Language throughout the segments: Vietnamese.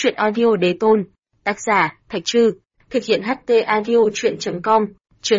Chuyện audio đế tôn. Tác giả, Thạch Trư. Thực hiện HT audio chuyện.com. Chương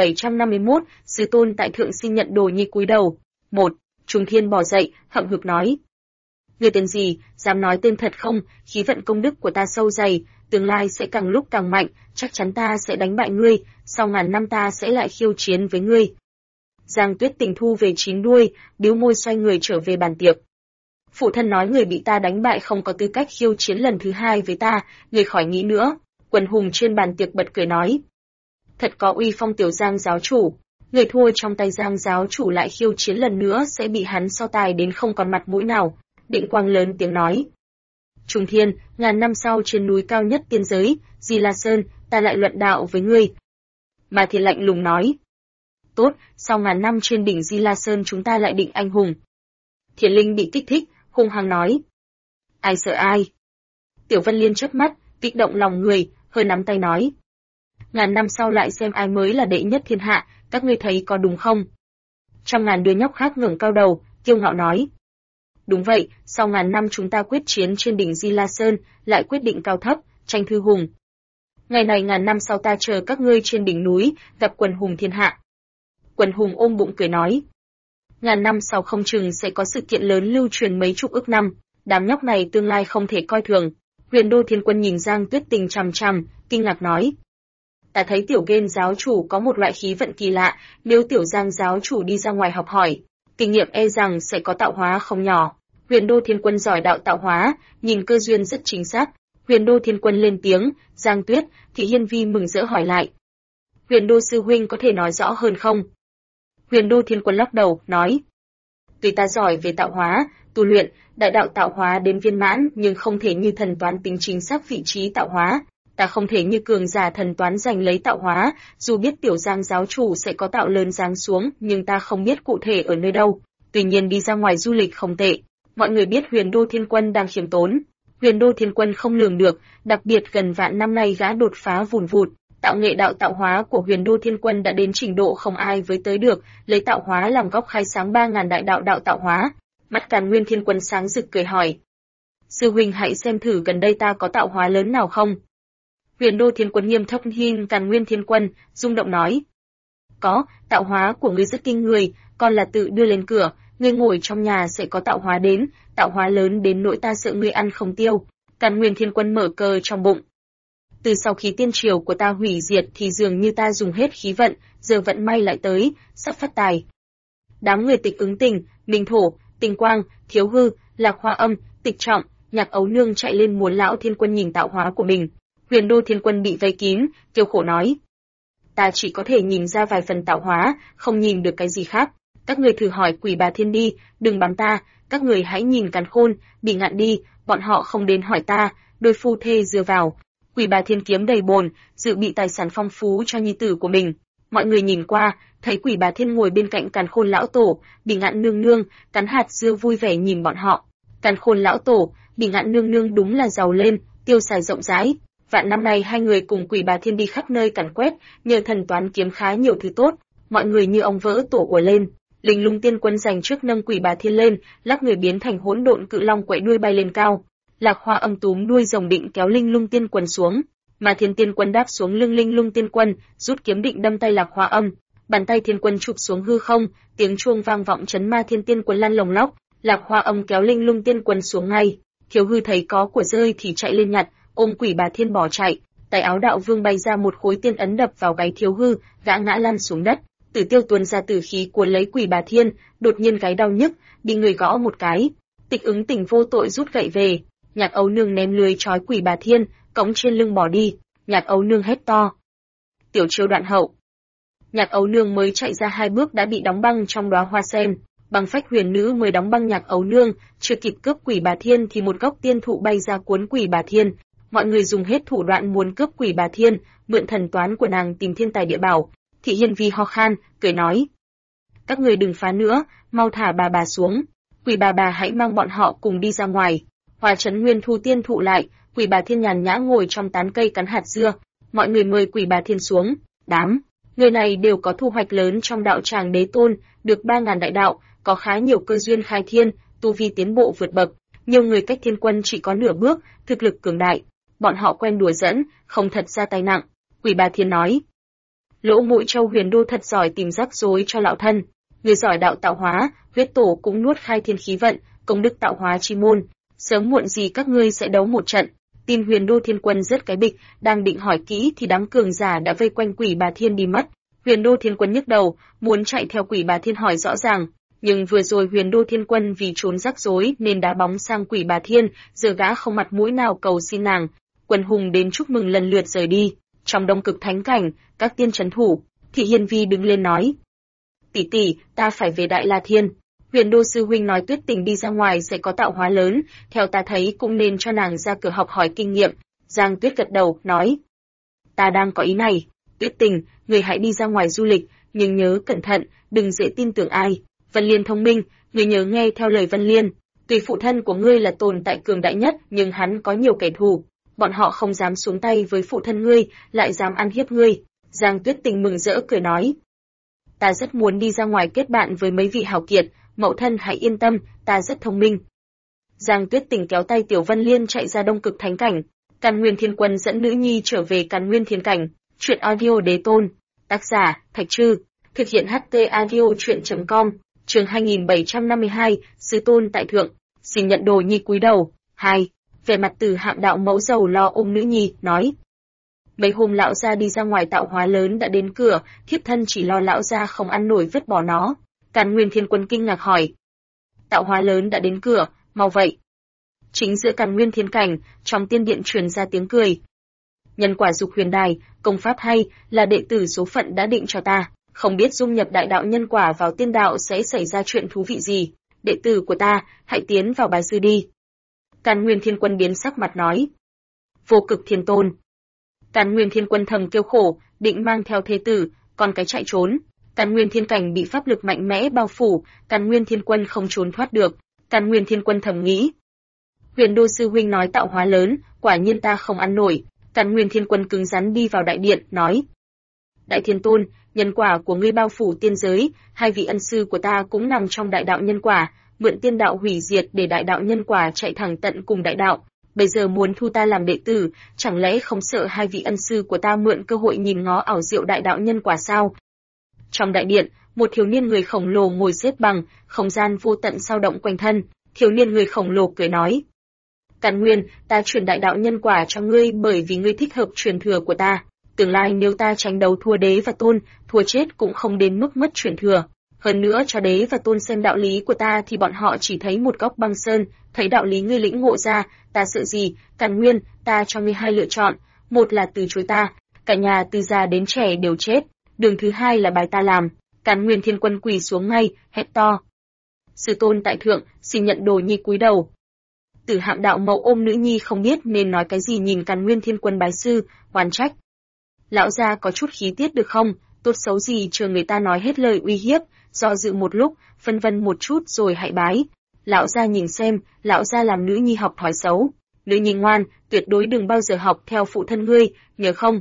2751, Sư tôn tại thượng xin nhận đồ nhi cúi đầu. 1. Trùng Thiên bò dậy, hậm hực nói. Người tên gì, dám nói tên thật không? Khí vận công đức của ta sâu dày, tương lai sẽ càng lúc càng mạnh, chắc chắn ta sẽ đánh bại ngươi, sau ngàn năm ta sẽ lại khiêu chiến với ngươi. Giang Tuyết Tình thu về chín đuôi, bĩu môi xoay người trở về bàn tiệc. Phụ thân nói người bị ta đánh bại không có tư cách khiêu chiến lần thứ hai với ta, người khỏi nghĩ nữa. Quần hùng trên bàn tiệc bật cười nói. Thật có uy phong tiểu Giang giáo chủ, người thua trong tay Giang giáo chủ lại khiêu chiến lần nữa sẽ bị hắn so tài đến không còn mặt mũi nào. Định Quang lớn tiếng nói. Trùng Thiên, ngàn năm sau trên núi cao nhất tiên giới, Di La Sơn, ta lại luận đạo với ngươi. Mà Thiên lạnh lùng nói. Tốt, sau ngàn năm trên đỉnh Di La Sơn chúng ta lại định anh hùng. Thiền Linh bị kích thích, hung hăng nói. Ai sợ ai? Tiểu Vân Liên chớp mắt, kích động lòng người, hơi nắm tay nói. Ngàn năm sau lại xem ai mới là đệ nhất thiên hạ, các ngươi thấy có đúng không? Trăm ngàn đứa nhóc khác ngẩng cao đầu, kiêu ngạo nói. Đúng vậy, sau ngàn năm chúng ta quyết chiến trên đỉnh Di La Sơn, lại quyết định cao thấp, tranh thư hùng. Ngày này ngàn năm sau ta chờ các ngươi trên đỉnh núi, gặp quần hùng thiên hạ. Quần hùng ôm bụng cười nói. Ngàn năm sau không chừng sẽ có sự kiện lớn lưu truyền mấy chục ức năm, đám nhóc này tương lai không thể coi thường. Huyền Đô Thiên Quân nhìn Giang Tuyết Tình chằm chằm, kinh ngạc nói. Ta thấy tiểu Gên giáo chủ có một loại khí vận kỳ lạ, nếu tiểu Giang giáo chủ đi ra ngoài học hỏi, kinh nghiệm e rằng sẽ có tạo hóa không nhỏ. Huyền Đô Thiên Quân giỏi đạo tạo hóa, nhìn cơ duyên rất chính xác. Huyền Đô Thiên Quân lên tiếng, Giang Tuyết, Thị Hiên Vi mừng rỡ hỏi lại. Huyền Đô sư huynh có thể nói rõ hơn không? Huyền Đô Thiên Quân lắc đầu, nói. Tuy ta giỏi về tạo hóa, tu luyện, đại đạo tạo hóa đến viên mãn nhưng không thể như thần toán tính chính xác vị trí tạo hóa. Ta không thể như cường giả thần toán giành lấy tạo hóa, dù biết tiểu Giang giáo chủ sẽ có tạo lớn giáng xuống nhưng ta không biết cụ thể ở nơi đâu. Tuy nhiên đi ra ngoài du lịch không tệ. Mọi người biết Huyền Đô Thiên Quân đang khiêm tốn. Huyền Đô Thiên Quân không lường được, đặc biệt gần vạn năm nay gã đột phá vùn vụt. Tạo nghệ đạo tạo hóa của Huyền Đô Thiên Quân đã đến trình độ không ai với tới được, lấy tạo hóa làm góc khai sáng 3000 đại đạo đạo tạo hóa. Mắt Càn Nguyên Thiên Quân sáng rực cười hỏi. Sư huynh hãy xem thử gần đây ta có tạo hóa lớn nào không? Huyền Đô Thiên Quân nghiêm thấp nhìn Càn Nguyên Thiên Quân, rung động nói. Có, tạo hóa của ngươi rất kinh người, còn là tự đưa lên cửa, ngươi ngồi trong nhà sẽ có tạo hóa đến, tạo hóa lớn đến nỗi ta sợ ngươi ăn không tiêu. Càn Nguyên Thiên Quân mở cờ trong bụng. Từ sau khi tiên triều của ta hủy diệt thì dường như ta dùng hết khí vận, giờ vận may lại tới, sắp phát tài. Đám người Tịch Ứng Tình, Minh Thổ, Tình Quang, Thiếu Hư, Lạc Hoa Âm, Tịch Trọng, Nhạc Ấu Nương chạy lên muốn lão Thiên Quân nhìn tạo hóa của mình. Huyền Đô Thiên Quân bị vây kín, kêu khổ nói. Ta chỉ có thể nhìn ra vài phần tạo hóa, không nhìn được cái gì khác. Các người thử hỏi Quỷ Bà Thiên đi, đừng bám ta, các người hãy nhìn Càn Khôn, Bỉ Ngạn đi, bọn họ không đến hỏi ta, đôi phu thê dựa vào. Quỷ Bà Thiên kiếm đầy bồn, dự bị tài sản phong phú cho nhi tử của mình. Mọi người nhìn qua, thấy Quỷ Bà Thiên ngồi bên cạnh Càn Khôn lão tổ, Bỉ Ngạn nương nương, cắn hạt dưa vui vẻ nhìn bọn họ. Càn Khôn lão tổ, Bỉ Ngạn nương nương đúng là giàu lên, tiêu xài rộng rãi. Vạn năm nay hai người cùng Quỷ Bà Thiên đi khắp nơi càn quét, nhờ thần toán kiếm khá nhiều thứ tốt, mọi người như ong vỡ tổ ùa lên. Linh Lung Tiên Quân giành trước nâng Quỷ Bà Thiên lên, lắc người biến thành hỗn độn cự long quậy đuôi bay lên cao. Lạc Hoa Âm túm đuôi rồng định kéo Linh Lung Tiên Quân xuống, mà Thiên Tiên Quân đáp xuống lưng Linh Lung Tiên Quân, rút kiếm định đâm tay Lạc Hoa Âm. Bàn tay Thiên Quân chụp xuống hư không, tiếng chuông vang vọng chấn ma Thiên Tiên Quân lăn lồng lóc. Lạc Hoa Âm kéo Linh Lung Tiên Quân xuống ngay. Thiếu Hư thấy có của rơi thì chạy lên nhặt, ôm Quỷ Bà Thiên bỏ chạy. Tay áo đạo vương bay ra một khối tiên ấn đập vào gáy Thiếu Hư, gã ngã lăn xuống đất. Tử Tiêu tuôn ra tử khí cuốn lấy Quỷ Bà Thiên, đột nhiên gáy đau nhức, bị người gõ một cái. Tịch Ứng Tình vô tội rút gậy về. Nhạc Ấu Nương ném lưới trói Quỷ Bà Thiên, cõng trên lưng bỏ đi. Nhạc Ấu Nương hét to. Tiểu Chiêu đoạn hậu. Nhạc Ấu Nương mới chạy ra 2 bước đã bị đóng băng trong đóa hoa sen. Băng phách huyền nữ mới đóng băng Nhạc Ấu Nương, chưa kịp cướp Quỷ Bà Thiên thì một gốc tiên thụ bay ra cuốn Quỷ Bà Thiên. Mọi người dùng hết thủ đoạn muốn cướp Quỷ Bà Thiên, mượn thần toán của nàng tìm thiên tài địa bảo. Thị Hiên Vi ho khan, cười nói. Các người đừng phá nữa, mau thả bà xuống. Quỷ bà hãy mang bọn họ cùng đi ra ngoài. Hòa Trấn Nguyên thu tiên thụ lại, Quỷ Bà Thiên nhàn nhã ngồi trong tán cây cắn hạt dưa. Mọi người mời Quỷ Bà Thiên xuống. Đám người này đều có thu hoạch lớn trong đạo tràng đế tôn, được 3000 đại đạo, có khá nhiều cơ duyên khai thiên, tu vi tiến bộ vượt bậc. Nhiều người cách Thiên Quân chỉ có nửa bước, thực lực cường đại. Bọn họ quen đùa giỡn, không thật ra tay nặng. Quỷ Bà Thiên nói. Lỗ Mũi Châu Huyền Đô thật giỏi tìm rắc rối cho lão thân. Người giỏi đạo tạo hóa, huyết tổ cũng nuốt khai thiên khí vận, công đức tạo hóa chi môn. Sớm muộn gì các ngươi sẽ đấu một trận. Tin Huyền Đô Thiên Quân rất cái bịch, đang định hỏi kỹ thì đám cường giả đã vây quanh Quỷ Bà Thiên đi mất. Huyền Đô Thiên Quân nhức đầu, muốn chạy theo Quỷ Bà Thiên hỏi rõ ràng. Nhưng vừa rồi Huyền Đô Thiên Quân vì trốn rắc rối nên đá bóng sang Quỷ Bà Thiên, giờ gã không mặt mũi nào cầu xin nàng. Quần hùng đến chúc mừng lần lượt rời đi. Trong Đông Cực Thánh Cảnh, các tiên trấn thủ, Thị Hiên Vi đứng lên nói. Tỷ tỷ, ta phải về Đại La Thiên. Huyền Đô sư huynh nói Tuyết Tình đi ra ngoài sẽ có tạo hóa lớn, theo ta thấy cũng nên cho nàng ra cửa học hỏi kinh nghiệm. Giang Tuyết gật đầu, nói. Ta đang có ý này. Tuyết Tình, người hãy đi ra ngoài du lịch, nhưng nhớ cẩn thận, đừng dễ tin tưởng ai. Vân Liên thông minh, người nhớ nghe theo lời Vân Liên. Tuy phụ thân của ngươi là tồn tại cường đại nhất, nhưng hắn có nhiều kẻ thù. Bọn họ không dám xuống tay với phụ thân ngươi, lại dám ăn hiếp ngươi. Giang Tuyết Tình mừng rỡ cười nói. Ta rất muốn đi ra ngoài kết bạn với mấy vị hảo kiệt, mẫu thân hãy yên tâm, ta rất thông minh. Giang Tuyết Tình kéo tay Tiểu Vân Liên chạy ra Đông Cực Thánh Cảnh. Càn Nguyên Thiên Quân dẫn nữ nhi trở về Càn Nguyên Thiên Cảnh. Truyện audio Đế Tôn. Tác giả, Thạch Trư. Thực hiện HT audio truyện.com. Chương 2752, Sư Tôn tại thượng. Xin nhận đồ nhi cúi đầu. 2. Về mặt Từ Hạm đạo mẫu giàu lo ôm nữ nhi, nói. Mấy hôm lão gia đi ra ngoài tạo hóa lớn đã đến cửa, thiếp thân chỉ lo lão gia không ăn nổi vứt bỏ nó. Càn Nguyên Thiên Quân kinh ngạc hỏi. Tạo hóa lớn đã đến cửa, mau vậy. Chính giữa Càn Nguyên Thiên Cảnh, trong tiên điện truyền ra tiếng cười. Nhân quả dục huyền đài, công pháp hay, là đệ tử số phận đã định cho ta, không biết dung nhập đại đạo nhân quả vào tiên đạo sẽ xảy ra chuyện thú vị gì. Đệ tử của ta, hãy tiến vào bái sư đi. Càn Nguyên Thiên Quân biến sắc mặt nói. Vô Cực Thiên Tôn. Càn Nguyên Thiên Quân thầm kêu khổ, định mang theo thế tử, còn cái chạy trốn. Càn Nguyên Thiên Cảnh bị pháp lực mạnh mẽ bao phủ, Càn Nguyên Thiên Quân không trốn thoát được. Càn Nguyên Thiên Quân thầm nghĩ. Huyền Đô sư huynh nói tạo hóa lớn, quả nhiên ta không ăn nổi. Càn Nguyên Thiên Quân cứng rắn đi vào đại điện, nói. Đại Thiên Tôn, nhân quả của ngươi bao phủ tiên giới, hai vị ân sư của ta cũng nằm trong đại đạo nhân quả, mượn tiên đạo hủy diệt để đại đạo nhân quả chạy thẳng tận cùng đại đạo. Bây giờ muốn thu ta làm đệ tử, chẳng lẽ không sợ hai vị ân sư của ta mượn cơ hội nhìn ngó ảo diệu đại đạo nhân quả sao? Trong đại điện, một thiếu niên người khổng lồ ngồi xếp bằng, không gian vô tận sao động quanh thân. Thiếu niên người khổng lồ cười nói. Càn Nguyên, ta truyền đại đạo nhân quả cho ngươi bởi vì ngươi thích hợp truyền thừa của ta. Tương lai nếu ta tranh đấu thua đế và tôn, thua chết cũng không đến mức mất truyền thừa. Hơn nữa cho đế và tôn xem đạo lý của ta thì bọn họ chỉ thấy một góc băng sơn, thấy đạo lý ngươi lĩnh ngộ ra, ta sợ gì? Càn Nguyên, ta cho ngươi hai lựa chọn, một là từ chối ta, cả nhà từ già đến trẻ đều chết, đường thứ hai là bài ta làm. Càn Nguyên Thiên Quân quỳ xuống ngay, hét to. Sư tôn tại thượng, xin nhận đồ nhi cúi đầu. Tử Hạm đạo mẫu ôm nữ nhi không biết nên nói cái gì nhìn Càn Nguyên Thiên Quân bái sư, oán trách. Lão gia có chút khí tiết được không, tốt xấu gì chờ người ta nói hết lời uy hiếp, do dự một lúc, phân vân một chút rồi hãy bái. Lão gia nhìn xem, lão gia làm nữ nhi học thói xấu. Nữ nhi ngoan, tuyệt đối đừng bao giờ học theo phụ thân ngươi, nhớ không?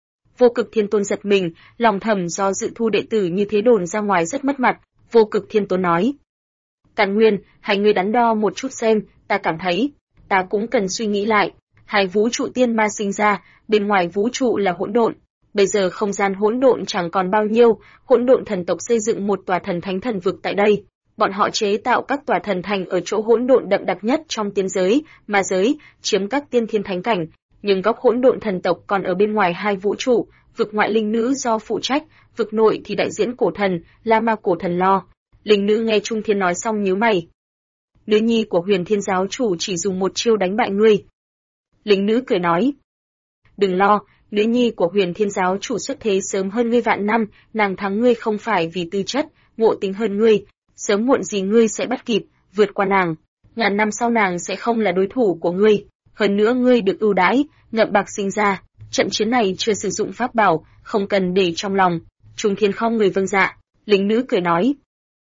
Vô Cực Thiên Tôn giật mình, lòng thầm do dự thu đệ tử như thế đồn ra ngoài rất mất mặt. Vô Cực Thiên Tôn nói. Càn Nguyên, hai ngươi đắn đo một chút xem, ta cảm thấy, ta cũng cần suy nghĩ lại. Hai vũ trụ tiên ma sinh ra, bên ngoài vũ trụ là hỗn độn. Bây giờ không gian hỗn độn chẳng còn bao nhiêu, hỗn độn thần tộc xây dựng một tòa thần thánh thần vực tại đây. Bọn họ chế tạo các tòa thần thành ở chỗ hỗn độn đậm đặc nhất trong tiên giới, ma giới, chiếm các tiên thiên thánh cảnh. Nhưng góc hỗn độn thần tộc còn ở bên ngoài hai vũ trụ, vực ngoại linh nữ do phụ trách, vực nội thì đại diễn cổ thần, La Ma cổ thần lo. Linh nữ nghe Trung Thiên nói xong nhíu mày. Nữ nhi của Huyền Thiên giáo chủ chỉ dùng một chiêu đánh bại ngươi. Linh nữ cười nói. Đừng lo, nữ nhi của Huyền Thiên giáo chủ xuất thế sớm hơn ngươi vạn năm, nàng thắng ngươi không phải vì tư chất, ngộ tính hơn ngươi, sớm muộn gì ngươi sẽ bắt kịp, vượt qua nàng. Ngàn năm sau nàng sẽ không là đối thủ của ngươi, hơn nữa ngươi được ưu đãi, ngậm bạc sinh ra, trận chiến này chưa sử dụng pháp bảo, không cần để trong lòng. Trung Thiên không người vâng dạ, lính nữ cười nói.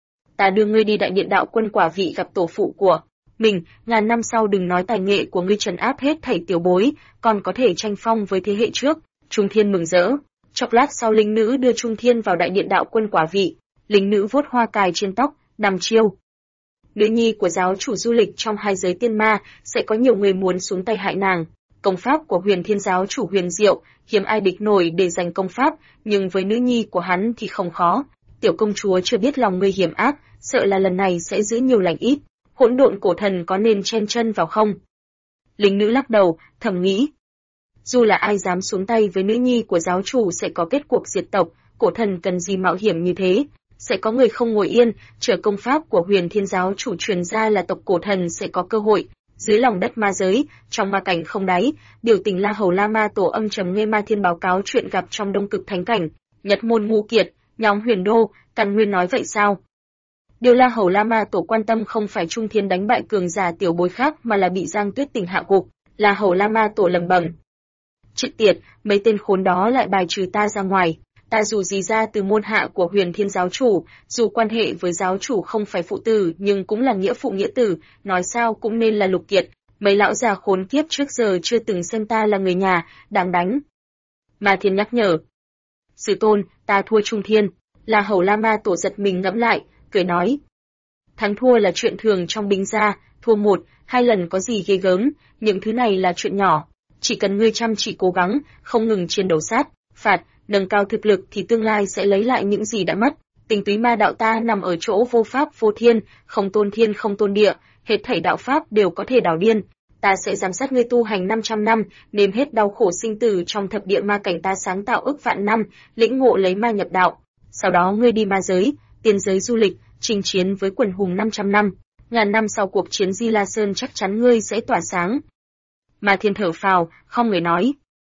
Ta đưa ngươi đi đại điện đạo quân quả vị gặp tổ phụ của mình, ngàn năm sau đừng nói tài nghệ của ngươi trấn áp hết thảy tiểu bối, còn có thể tranh phong với thế hệ trước. Trung Thiên mừng rỡ. Chốc lát sau linh nữ đưa Trung Thiên vào đại điện đạo quân quả vị, linh nữ vuốt hoa cài trên tóc, nằm chiêu. nữ nhi của giáo chủ du lịch trong hai giới tiên ma, sẽ có nhiều người muốn xuống tay hại nàng. Công pháp của Huyền Thiên giáo chủ huyền diệu, hiếm ai địch nổi để giành công pháp, nhưng với nữ nhi của hắn thì không khó. Tiểu công chúa chưa biết lòng ngươi hiểm ác, sợ là lần này sẽ giữ nhiều lành ít. Hỗn độn cổ thần có nên chen chân vào không? Lính nữ lắc đầu, thầm nghĩ. Dù là ai dám xuống tay với nữ nhi của giáo chủ sẽ có kết cuộc diệt tộc, cổ thần cần gì mạo hiểm như thế? Sẽ có người không ngồi yên, chờ công pháp của Huyền Thiên giáo chủ truyền ra là tộc cổ thần sẽ có cơ hội. Dưới lòng đất ma giới, trong ma cảnh không đáy, biểu tình La Hầu La Ma Tổ âm trầm nghe Ma Thiên báo cáo chuyện gặp trong Đông Cực Thánh cảnh, Nhật môn Ngũ Kiệt, nhóm Huyền Đô, Càn Nguyên nói vậy sao? Điều La Hầu La Ma Tổ quan tâm không phải Trung Thiên đánh bại cường giả tiểu bối khác mà là bị Giang Tuyết Tình hạ gục. La Hầu La Ma Tổ lẩm bẩm. Chết tiệt, mấy tên khốn đó lại bài trừ ta ra ngoài. Ta dù gì ra từ môn hạ của Huyền Thiên giáo chủ, dù quan hệ với giáo chủ không phải phụ tử nhưng cũng là nghĩa phụ nghĩa tử, nói sao cũng nên là Lục Kiệt. Mấy lão già khốn kiếp trước giờ chưa từng xem ta là người nhà, đáng đánh. Ma Thiên nhắc nhở. Sư tôn, ta thua Trung Thiên. La Hầu La Ma Tổ giật mình ngẫm lại, cười nói. Thắng thua là chuyện thường trong binh gia, thua 1, 2 lần có gì ghê gớm, những thứ này là chuyện nhỏ. Chỉ cần ngươi chăm chỉ cố gắng, không ngừng chiến đấu sát, phạt, nâng cao thực lực thì tương lai sẽ lấy lại những gì đã mất. Tinh túy ma đạo ta nằm ở chỗ vô pháp vô thiên không tôn địa, hết thảy đạo pháp đều có thể đảo điên. Ta sẽ giám sát ngươi tu hành 500 năm, nếm hết đau khổ sinh tử trong thập địa ma cảnh ta sáng tạo ức vạn năm, lĩnh ngộ lấy ma nhập đạo. Sau đó ngươi đi ma giới, tiên giới du lịch, chinh chiến với quần hùng 500 năm. Ngàn năm sau cuộc chiến Di La Sơn chắc chắn ngươi sẽ tỏa sáng. Ma Thiên thở phào, không người nói.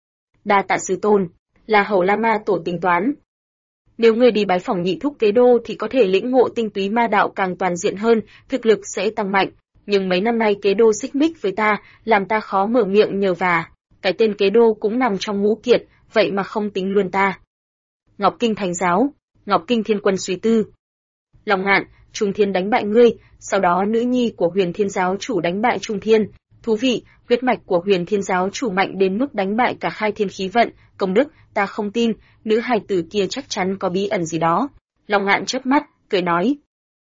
Đa tạ sư tôn. La Hầu La Ma Tổ tính toán. Nếu ngươi đi bái phỏng nhị thúc kế đô thì có thể lĩnh ngộ tinh túy ma đạo càng toàn diện hơn, thực lực sẽ tăng mạnh. Nhưng mấy năm nay kế đô xích mích với ta, làm ta khó mở miệng nhờ vả. Cái tên kế đô cũng nằm trong ngũ kiệt, vậy mà không tính luôn ta. Ngọc Kinh Thánh giáo, Ngọc Kinh Thiên Quân suy tư. Long Ngạn, Trung Thiên đánh bại ngươi, sau đó nữ nhi của Huyền Thiên giáo chủ đánh bại Trung Thiên. Thú vị, huyết mạch của Huyền Thiên giáo chủ mạnh đến mức đánh bại cả khai thiên khí vận, công đức, ta không tin, nữ hài tử kia chắc chắn có bí ẩn gì đó. Long Ngạn chớp mắt, cười nói.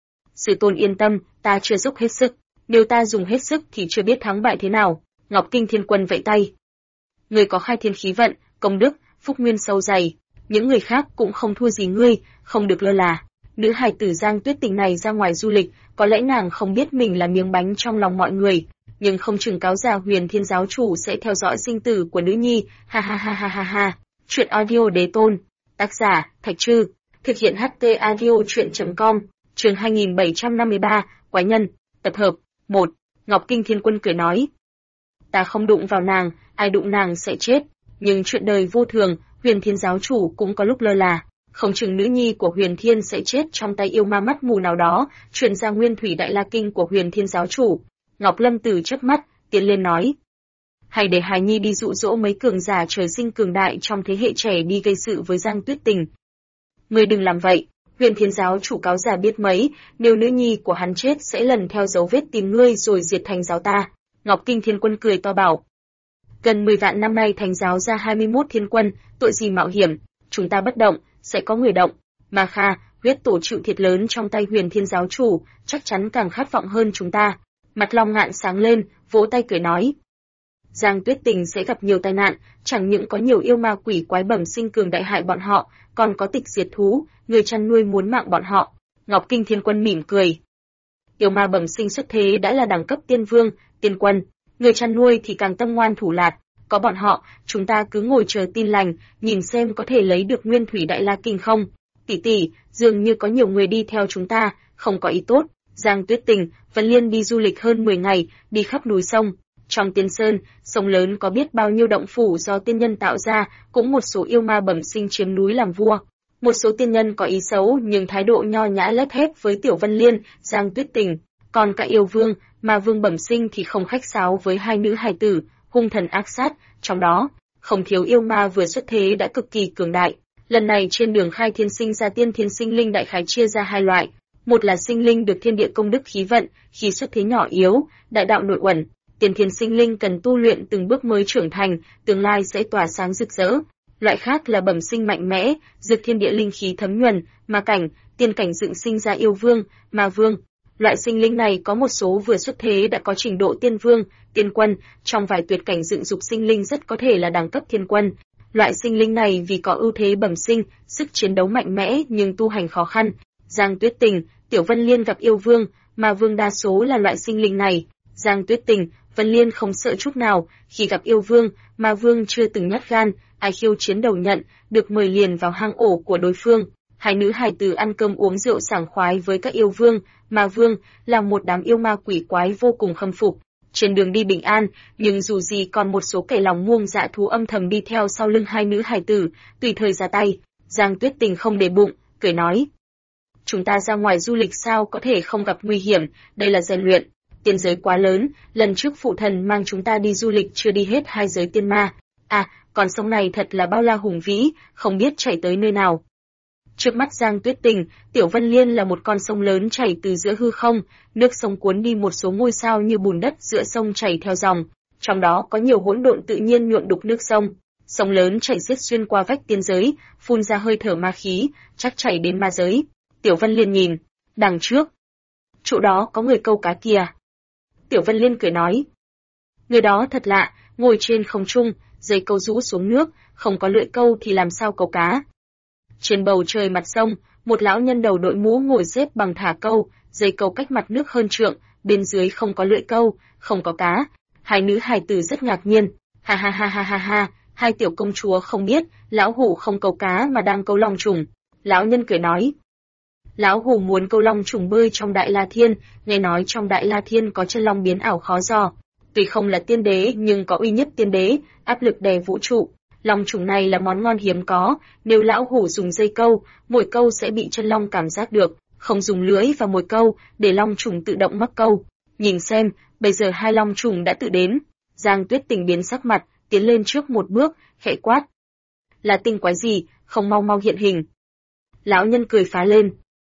Sư tôn yên tâm, ta chưa dốc hết sức, nếu ta dùng hết sức thì chưa biết thắng bại thế nào. Ngọc Kinh Thiên Quân vẫy tay. Ngươi có khai thiên khí vận, công đức, phúc nguyên sâu dày, những người khác cũng không thua gì ngươi, không được lơ là. Nữ hài tử Giang Tuyết Tình này ra ngoài du lịch, có lẽ nàng không biết mình là miếng bánh trong lòng mọi người, nhưng không chừng cáo già Huyền Thiên giáo chủ sẽ theo dõi sinh tử của nữ nhi, ha ha ha ha ha ha. Chuyện audio đế tôn, tác giả, Thạch Trư, thực hiện HT audio chuyện.com, chương 2753, Quái nhân, tập hợp, 1, Ngọc Kinh Thiên Quân cười nói. Ta không đụng vào nàng, ai đụng nàng sẽ chết, nhưng chuyện đời vô thường, Huyền Thiên giáo chủ cũng có lúc lơ là. Không chừng nữ nhi của Huyền Thiên sẽ chết trong tay yêu ma mắt mù nào đó, truyền ra Nguyên Thủy Đại La Kinh của Huyền Thiên giáo chủ. Ngọc Lâm Tử chớp mắt, tiến lên nói. Hay để hài nhi đi dụ dỗ mấy cường giả trời sinh cường đại trong thế hệ trẻ đi gây sự với Giang Tuyết Tình. Ngươi đừng làm vậy, Huyền Thiên giáo chủ cáo già biết mấy, nếu nữ nhi của hắn chết sẽ lần theo dấu vết tìm ngươi rồi diệt thành giáo ta. Ngọc Kinh Thiên Quân cười to bảo. Gần 10 vạn năm nay thành giáo ra 21 thiên quân, tội gì mạo hiểm, chúng ta bất động, sẽ có người động. Mà Kha, huyết tổ chịu thiệt lớn trong tay Huyền Thiên giáo chủ, chắc chắn càng khát vọng hơn chúng ta. Mặt Long Ngạn sáng lên, vỗ tay cười nói. Giang Tuyết Tình sẽ gặp nhiều tai nạn, chẳng những có nhiều yêu ma quỷ quái bẩm sinh cường đại hại bọn họ, còn có tịch diệt thú, người chăn nuôi muốn mạng bọn họ. Ngọc Kinh Thiên Quân mỉm cười. Yêu ma bẩm sinh xuất thế đã là đẳng cấp tiên vương, tiên quân, người chăn nuôi thì càng tâm ngoan thủ lạt. Có bọn họ, chúng ta cứ ngồi chờ tin lành, nhìn xem có thể lấy được Nguyên Thủy Đại La Kinh không. Tỷ tỷ, dường như có nhiều người đi theo chúng ta, không có ý tốt. Giang Tuyết Tình, Vân Liên đi du lịch hơn 10 ngày, đi khắp núi sông. Trong Tiên Sơn, sông lớn có biết bao nhiêu động phủ do tiên nhân tạo ra, cũng một số yêu ma bẩm sinh chiếm núi làm vua. Một số tiên nhân có ý xấu nhưng thái độ nho nhã lép thép với Tiểu Vân Liên, Giang Tuyết Tình. Còn cả yêu vương, ma vương bẩm sinh thì không khách sáo với hai nữ hài tử, hung thần ác sát, trong đó, không thiếu yêu ma vừa xuất thế đã cực kỳ cường đại. Lần này trên đường khai thiên sinh ra tiên thiên sinh linh đại khái chia ra hai loại. Một là sinh linh được thiên địa công đức khí vận, khi xuất thế nhỏ yếu, đại đạo nội uẩn. Tiên thiên sinh linh cần tu luyện từng bước mới trưởng thành, tương lai sẽ tỏa sáng rực rỡ. Loại khác là bẩm sinh mạnh mẽ, dược thiên địa linh khí thấm nhuần, ma cảnh, tiên cảnh dựng sinh ra yêu vương, ma vương. Loại sinh linh này có một số vừa xuất thế đã có trình độ tiên vương, tiên quân, trong vài tuyệt cảnh dựng dục sinh linh rất có thể là đẳng cấp thiên quân. Loại sinh linh này vì có ưu thế bẩm sinh, sức chiến đấu mạnh mẽ nhưng tu hành khó khăn. Giang Tuyết Tình, Tiểu Vân Liên gặp yêu vương, ma vương đa số là loại sinh linh này. Giang Tuyết Tình, Vân Liên không sợ chút nào, khi gặp yêu vương, ma vương chưa từng nhát gan, ai khiêu chiến đầu nhận, được mời liền vào hang ổ của đối phương. Hai nữ hài tử ăn cơm uống rượu sảng khoái với các yêu vương, ma vương là một đám yêu ma quỷ quái vô cùng khâm phục. Trên đường đi bình an, nhưng dù gì còn một số kẻ lòng muông dạ thú âm thầm đi theo sau lưng hai nữ hài tử, tùy thời ra tay. Giang Tuyết Tình không để bụng, cười nói: chúng ta ra ngoài du lịch sao có thể không gặp nguy hiểm, đây là rèn luyện. Tiên giới quá lớn, lần trước phụ thần mang chúng ta đi du lịch chưa đi hết hai giới tiên ma. À, con sông này thật là bao la hùng vĩ, không biết chảy tới nơi nào. Trước mắt Giang Tuyết Tình, Tiểu Vân Liên là một con sông lớn chảy từ giữa hư không, nước sông cuốn đi một số ngôi sao như bùn đất giữa sông chảy theo dòng, trong đó có nhiều hỗn độn tự nhiên nhuộm đục nước sông. Sông lớn chảy xiết xuyên qua vách tiên giới, phun ra hơi thở ma khí, chắc chảy đến ma giới. Tiểu Vân Liên nhìn, đằng trước, chỗ đó có người câu cá kìa. Tiểu Vân Liên cười nói, người đó thật lạ, ngồi trên không trung, dây câu rũ xuống nước, không có lưỡi câu thì làm sao câu cá. Trên bầu trời mặt sông, một lão nhân đầu đội mũ ngồi xếp bằng thả câu, dây câu cách mặt nước hơn trượng, bên dưới không có lưỡi câu, không có cá. Hai nữ hài tử rất ngạc nhiên, ha ha ha ha ha ha, hai tiểu công chúa không biết, lão hủ không câu cá mà đang câu long trùng. Lão nhân cười nói, lão hủ muốn câu long trùng bơi trong Đại La Thiên, nghe nói trong Đại La Thiên có chân long biến ảo khó dò. Tuy không là tiên đế nhưng có uy nhất tiên đế, áp lực đè vũ trụ. Long trùng này là món ngon hiếm có, nếu lão hủ dùng dây câu, mồi câu sẽ bị chân long cảm giác được, không dùng lưỡi và mồi câu, để long trùng tự động mắc câu. Nhìn xem, bây giờ hai long trùng đã tự đến. Giang Tuyết Tình biến sắc mặt, tiến lên trước một bước, khẽ quát. Là tinh quái gì, không mau mau hiện hình. Lão nhân cười phá lên.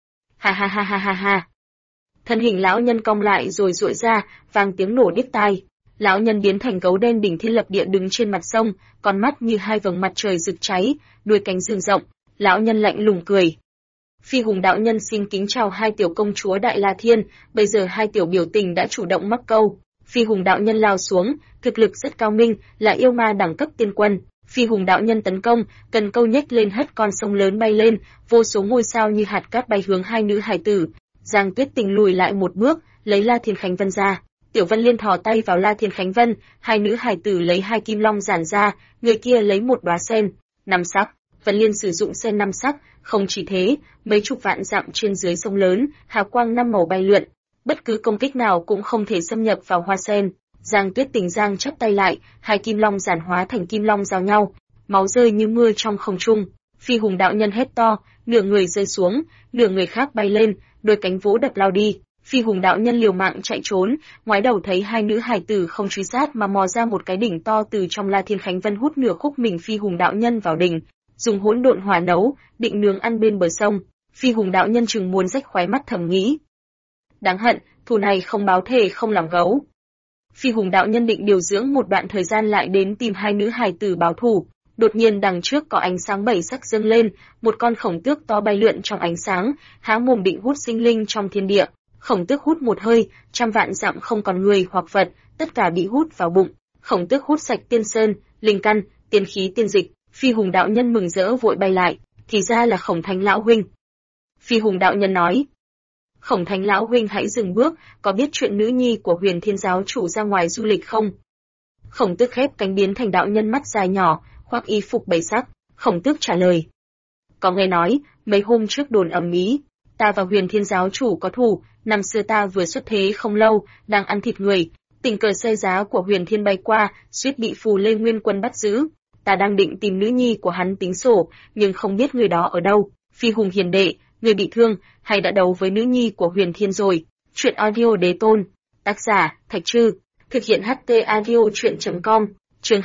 Ha ha ha ha ha ha. Thân hình lão nhân cong lại rồi duỗi ra, vang tiếng nổ điếc tai. Lão nhân biến thành gấu đen đỉnh thiên lập địa đứng trên mặt sông, con mắt như hai vầng mặt trời rực cháy, đuôi cánh dương rộng. Lão nhân lạnh lùng cười. Phi Hùng đạo nhân xin kính chào hai tiểu công chúa Đại La Thiên, bây giờ hai tiểu biểu tình đã chủ động mắc câu. Phi Hùng đạo nhân lao xuống, thực lực rất cao minh, là yêu ma đẳng cấp tiên quân. Phi Hùng đạo nhân tấn công, cần câu nhếch lên hất con sông lớn bay lên, vô số ngôi sao như hạt cát bay hướng hai nữ hài tử. Giang Tuyết Tình lùi lại một bước, lấy La Thiên Khánh Vân ra. Tiểu Vân Liên thò tay vào La Thiên Khánh Vân, hai nữ hài tử lấy hai kim long giản ra, người kia lấy một đóa sen, 5 sắc. Vân Liên sử dụng sen 5 sắc, không chỉ thế, mấy chục vạn dặm trên dưới sông lớn, hào quang 5 màu bay lượn, bất cứ công kích nào cũng không thể xâm nhập vào hoa sen. Giang Tuyết Tình giang chắp tay lại, hai kim long giản hóa thành kim long giao nhau, máu rơi như mưa trong không trung. Phi Hùng đạo nhân hét to, nửa người rơi xuống, nửa người khác bay lên, đôi cánh vỗ đập lao đi. Phi Hùng đạo nhân liều mạng chạy trốn, ngoái đầu thấy hai nữ hài tử không truy sát mà mò ra một cái đỉnh to từ trong La Thiên Khánh Vân hút nửa khúc mình Phi Hùng đạo nhân vào đỉnh, dùng hỗn độn hỏa nấu, định nướng ăn bên bờ sông. Phi Hùng đạo nhân chừng muốn rách khóe mắt thầm nghĩ, đáng hận, thù này không báo thề không làm gấu. Phi Hùng đạo nhân định điều dưỡng một đoạn thời gian lại đến tìm hai nữ hài tử báo thù. Đột nhiên đằng trước có ánh sáng bảy sắc dâng lên, một con khổng tước to bay lượn trong ánh sáng, há mồm định hút sinh linh trong thiên địa. Khổng tước hút một hơi, trăm vạn dặm không còn người hoặc vật, tất cả bị hút vào bụng. Khổng tước hút sạch tiên sơn, linh căn, tiên khí tiên dịch. Phi Hùng đạo nhân mừng rỡ vội bay lại, thì ra là Khổng Thánh lão huynh. Phi Hùng đạo nhân nói, Khổng Thánh lão huynh hãy dừng bước, có biết chuyện nữ nhi của Huyền Thiên giáo chủ ra ngoài du lịch không? Khổng tước khép cánh biến thành đạo nhân mắt dài nhỏ, khoác y phục bảy sắc. Khổng tước trả lời, có nghe nói, mấy hôm trước đồn ầm ĩ, ta và Huyền Thiên giáo chủ có thù, năm xưa ta vừa xuất thế không lâu, đang ăn thịt người, tình cờ xe giá của Huyền Thiên bay qua, suýt bị Phù Lê Nguyên Quân bắt giữ. Ta đang định tìm nữ nhi của hắn tính sổ, nhưng không biết người đó ở đâu. Phi Hùng hiền đệ, người bị thương, hay đã đấu với nữ nhi của Huyền Thiên rồi? Chuyện audio đế tôn. Tác giả, Thạch Trư. Thực hiện HT audio chuyện.com. Chương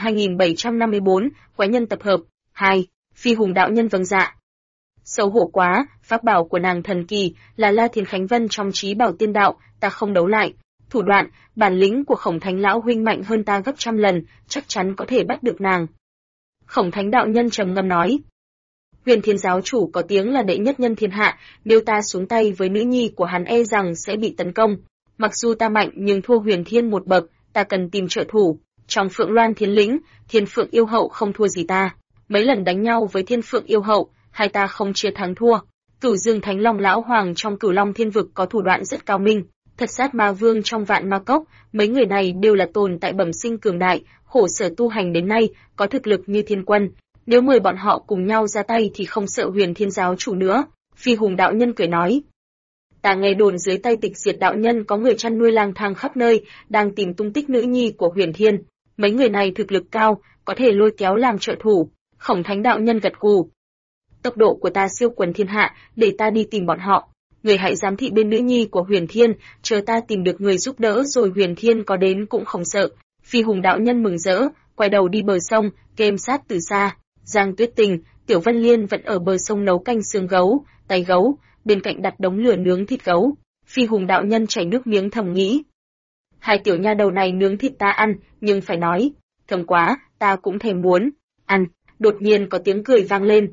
2754, Quái nhân tập hợp. 2. Phi Hùng đạo nhân vâng dạ. Xấu hổ quá, pháp bảo của nàng thần kỳ, là La Thiên Khánh Vân trong trí bảo tiên đạo, ta không đấu lại. Thủ đoạn, bản lĩnh của Khổng Thánh lão huynh mạnh hơn ta gấp trăm lần, chắc chắn có thể bắt được nàng. Khổng Thánh đạo nhân trầm ngâm nói. Huyền Thiên giáo chủ có tiếng là đệ nhất nhân thiên hạ, nếu ta xuống tay với nữ nhi của hắn e rằng sẽ bị tấn công. Mặc dù ta mạnh nhưng thua Huyền Thiên một bậc, ta cần tìm trợ thủ. Trong Phượng Loan Thiên Lĩnh, Thiên Phượng yêu hậu không thua gì ta. Mấy lần đánh nhau với Thiên Phượng yêu hậu, hai ta không chia thắng thua. Cửu Dương Thánh Long lão hoàng trong Cửu Long Thiên vực có thủ đoạn rất cao minh. Thật sát ma vương trong Vạn Ma Cốc, mấy người này đều là tồn tại bẩm sinh cường đại, khổ sở tu hành đến nay, có thực lực như thiên quân. Nếu mời bọn họ cùng nhau ra tay thì không sợ Huyền Thiên giáo chủ nữa. Phi Hùng đạo nhân cười nói. Ta nghe đồn dưới tay Tịch Diệt đạo nhân có người chăn nuôi lang thang khắp nơi, đang tìm tung tích nữ nhi của Huyền Thiên. Mấy người này thực lực cao, có thể lôi kéo làm trợ thủ. Khổng Thánh đạo nhân gật gù. Tốc độ của ta siêu quần thiên hạ, để ta đi tìm bọn họ. Người hãy giám thị bên nữ nhi của Huyền Thiên, chờ ta tìm được người giúp đỡ rồi Huyền Thiên có đến cũng không sợ. Phi Hùng đạo nhân mừng rỡ, quay đầu đi bờ sông, kêm sát từ xa. Giang Tuyết Tình, Tiểu Vân Liên vẫn ở bờ sông nấu canh xương gấu, tay gấu, bên cạnh đặt đống lửa nướng thịt gấu. Phi Hùng đạo nhân chảy nước miếng thầm nghĩ. Hai tiểu nha đầu này nướng thịt ta ăn, nhưng phải nói, thơm quá, ta cũng thèm muốn ăn. Đột nhiên có tiếng cười vang lên.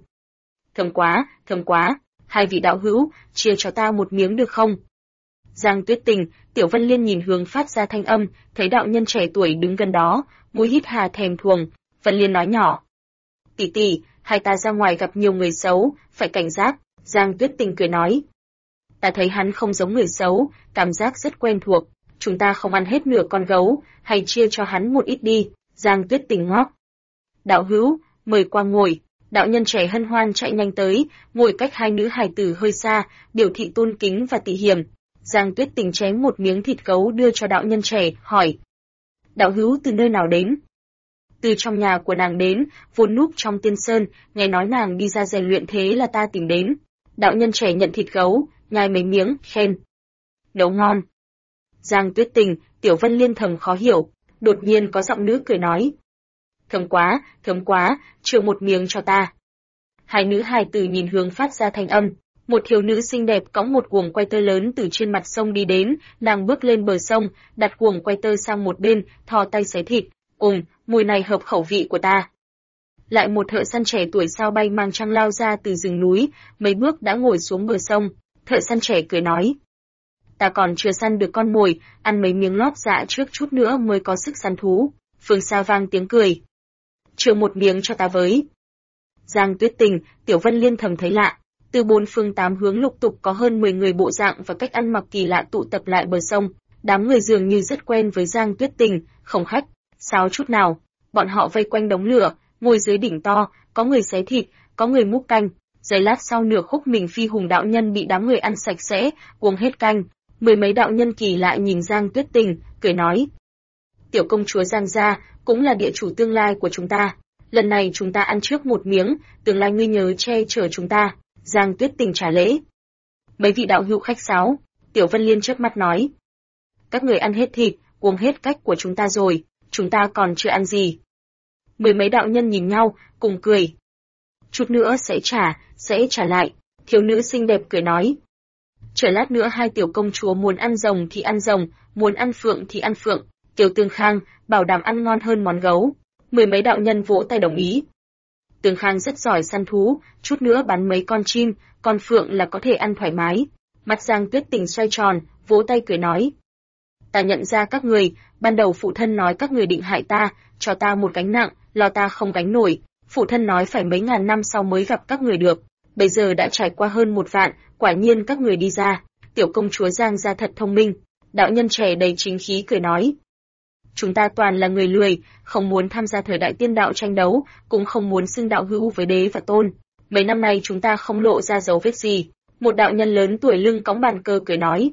Thơm quá, hai vị đạo hữu, chia cho ta một miếng được không? Giang Tuyết Tình, Tiểu Vân Liên nhìn hướng phát ra thanh âm, thấy đạo nhân trẻ tuổi đứng gần đó, mũi hít hà thèm thuồng. Vân Liên nói nhỏ. Tỷ tỷ, hai ta ra ngoài gặp nhiều người xấu, phải cảnh giác. Giang Tuyết Tình cười nói. Ta thấy hắn không giống người xấu, cảm giác rất quen thuộc. Chúng ta không ăn hết nửa con gấu, hay chia cho hắn một ít đi. Giang Tuyết Tình ngóc. Đạo hữu, mời qua ngồi. Đạo nhân trẻ hân hoan chạy nhanh tới, ngồi cách hai nữ hài tử hơi xa, biểu thị tôn kính và tỉ hiểm. Giang Tuyết Tình chém một miếng thịt gấu đưa cho đạo nhân trẻ, hỏi. Đạo hữu từ nơi nào đến? Từ trong nhà của nàng đến, vốn núp trong Tiên Sơn, nghe nói nàng đi ra rèn luyện thế là ta tìm đến. Đạo nhân trẻ nhận thịt gấu, nhai mấy miếng, khen. Nấu ngon. Giang Tuyết Tình, Tiểu Vân Liên thầm khó hiểu, đột nhiên có giọng nữ cười nói. Thơm quá, chừa một miếng cho ta. Hai nữ hài tử nhìn hướng phát ra thanh âm. Một thiếu nữ xinh đẹp cõng một guồng quay tơ lớn từ trên mặt sông đi đến, nàng bước lên bờ sông, đặt guồng quay tơ sang một bên, thò tay xé thịt. Mùi này hợp khẩu vị của ta. Lại một thợ săn trẻ tuổi sao bay mang trăng lao ra từ rừng núi, mấy bước đã ngồi xuống bờ sông. Thợ săn trẻ cười nói. Ta còn chưa săn được con mồi, ăn mấy miếng lót dạ trước chút nữa mới có sức săn thú. Phương xa vang tiếng cười. Chừa một miếng cho ta với. Giang Tuyết Tình, Tiểu Vân Liên thầm thấy lạ. Từ bốn phương tám hướng lục tục có hơn 10 người bộ dạng và cách ăn mặc kỳ lạ tụ tập lại bờ sông. Đám người dường như rất quen với Giang Tuyết Tình, không khách sao chút nào. Bọn họ vây quanh đống lửa, ngồi dưới đỉnh to, có người xé thịt, có người múc canh. Giây lát sau nửa khúc mình Phi Hùng đạo nhân bị đám người ăn sạch sẽ, uống hết canh. Mười mấy đạo nhân kỳ lại nhìn Giang Tuyết Tình, cười nói. Tiểu công chúa Giang gia, cũng là địa chủ tương lai của chúng ta. Lần này chúng ta ăn trước một miếng, tương lai ngươi nhớ che chở chúng ta. Giang Tuyết Tình trả lễ. Mấy vị đạo hữu khách sáo, Tiểu Vân Liên chớp mắt nói. Các người ăn hết thịt, uống hết cách của chúng ta rồi, chúng ta còn chưa ăn gì. Mười mấy đạo nhân nhìn nhau, cùng cười. Chút nữa sẽ trả lại. Thiếu nữ xinh đẹp cười nói. Chờ lát nữa hai tiểu công chúa muốn ăn rồng thì ăn rồng, muốn ăn phượng thì ăn phượng. Kiều Tương Khang, bảo đảm ăn ngon hơn món gấu. Mười mấy đạo nhân vỗ tay đồng ý. Tương Khang rất giỏi săn thú, chút nữa bắn mấy con chim, con phượng là có thể ăn thoải mái. Mắt Giang Tuyết Tình xoay tròn, vỗ tay cười nói. Ta nhận ra các người, ban đầu phụ thân nói các người định hại ta, cho ta một gánh nặng, lo ta không gánh nổi. Phụ thân nói phải mấy ngàn năm sau mới gặp các người được. Bây giờ đã trải qua hơn 1 vạn, quả nhiên các người đi ra. Tiểu công chúa Giang gia thật thông minh. Đạo nhân trẻ đầy chính khí cười nói. Chúng ta toàn là người lười, không muốn tham gia thời đại tiên đạo tranh đấu, cũng không muốn xưng đạo hữu với đế và tôn. Mấy năm nay chúng ta không lộ ra dấu vết gì. Một đạo nhân lớn tuổi lưng cõng bàn cờ cười nói.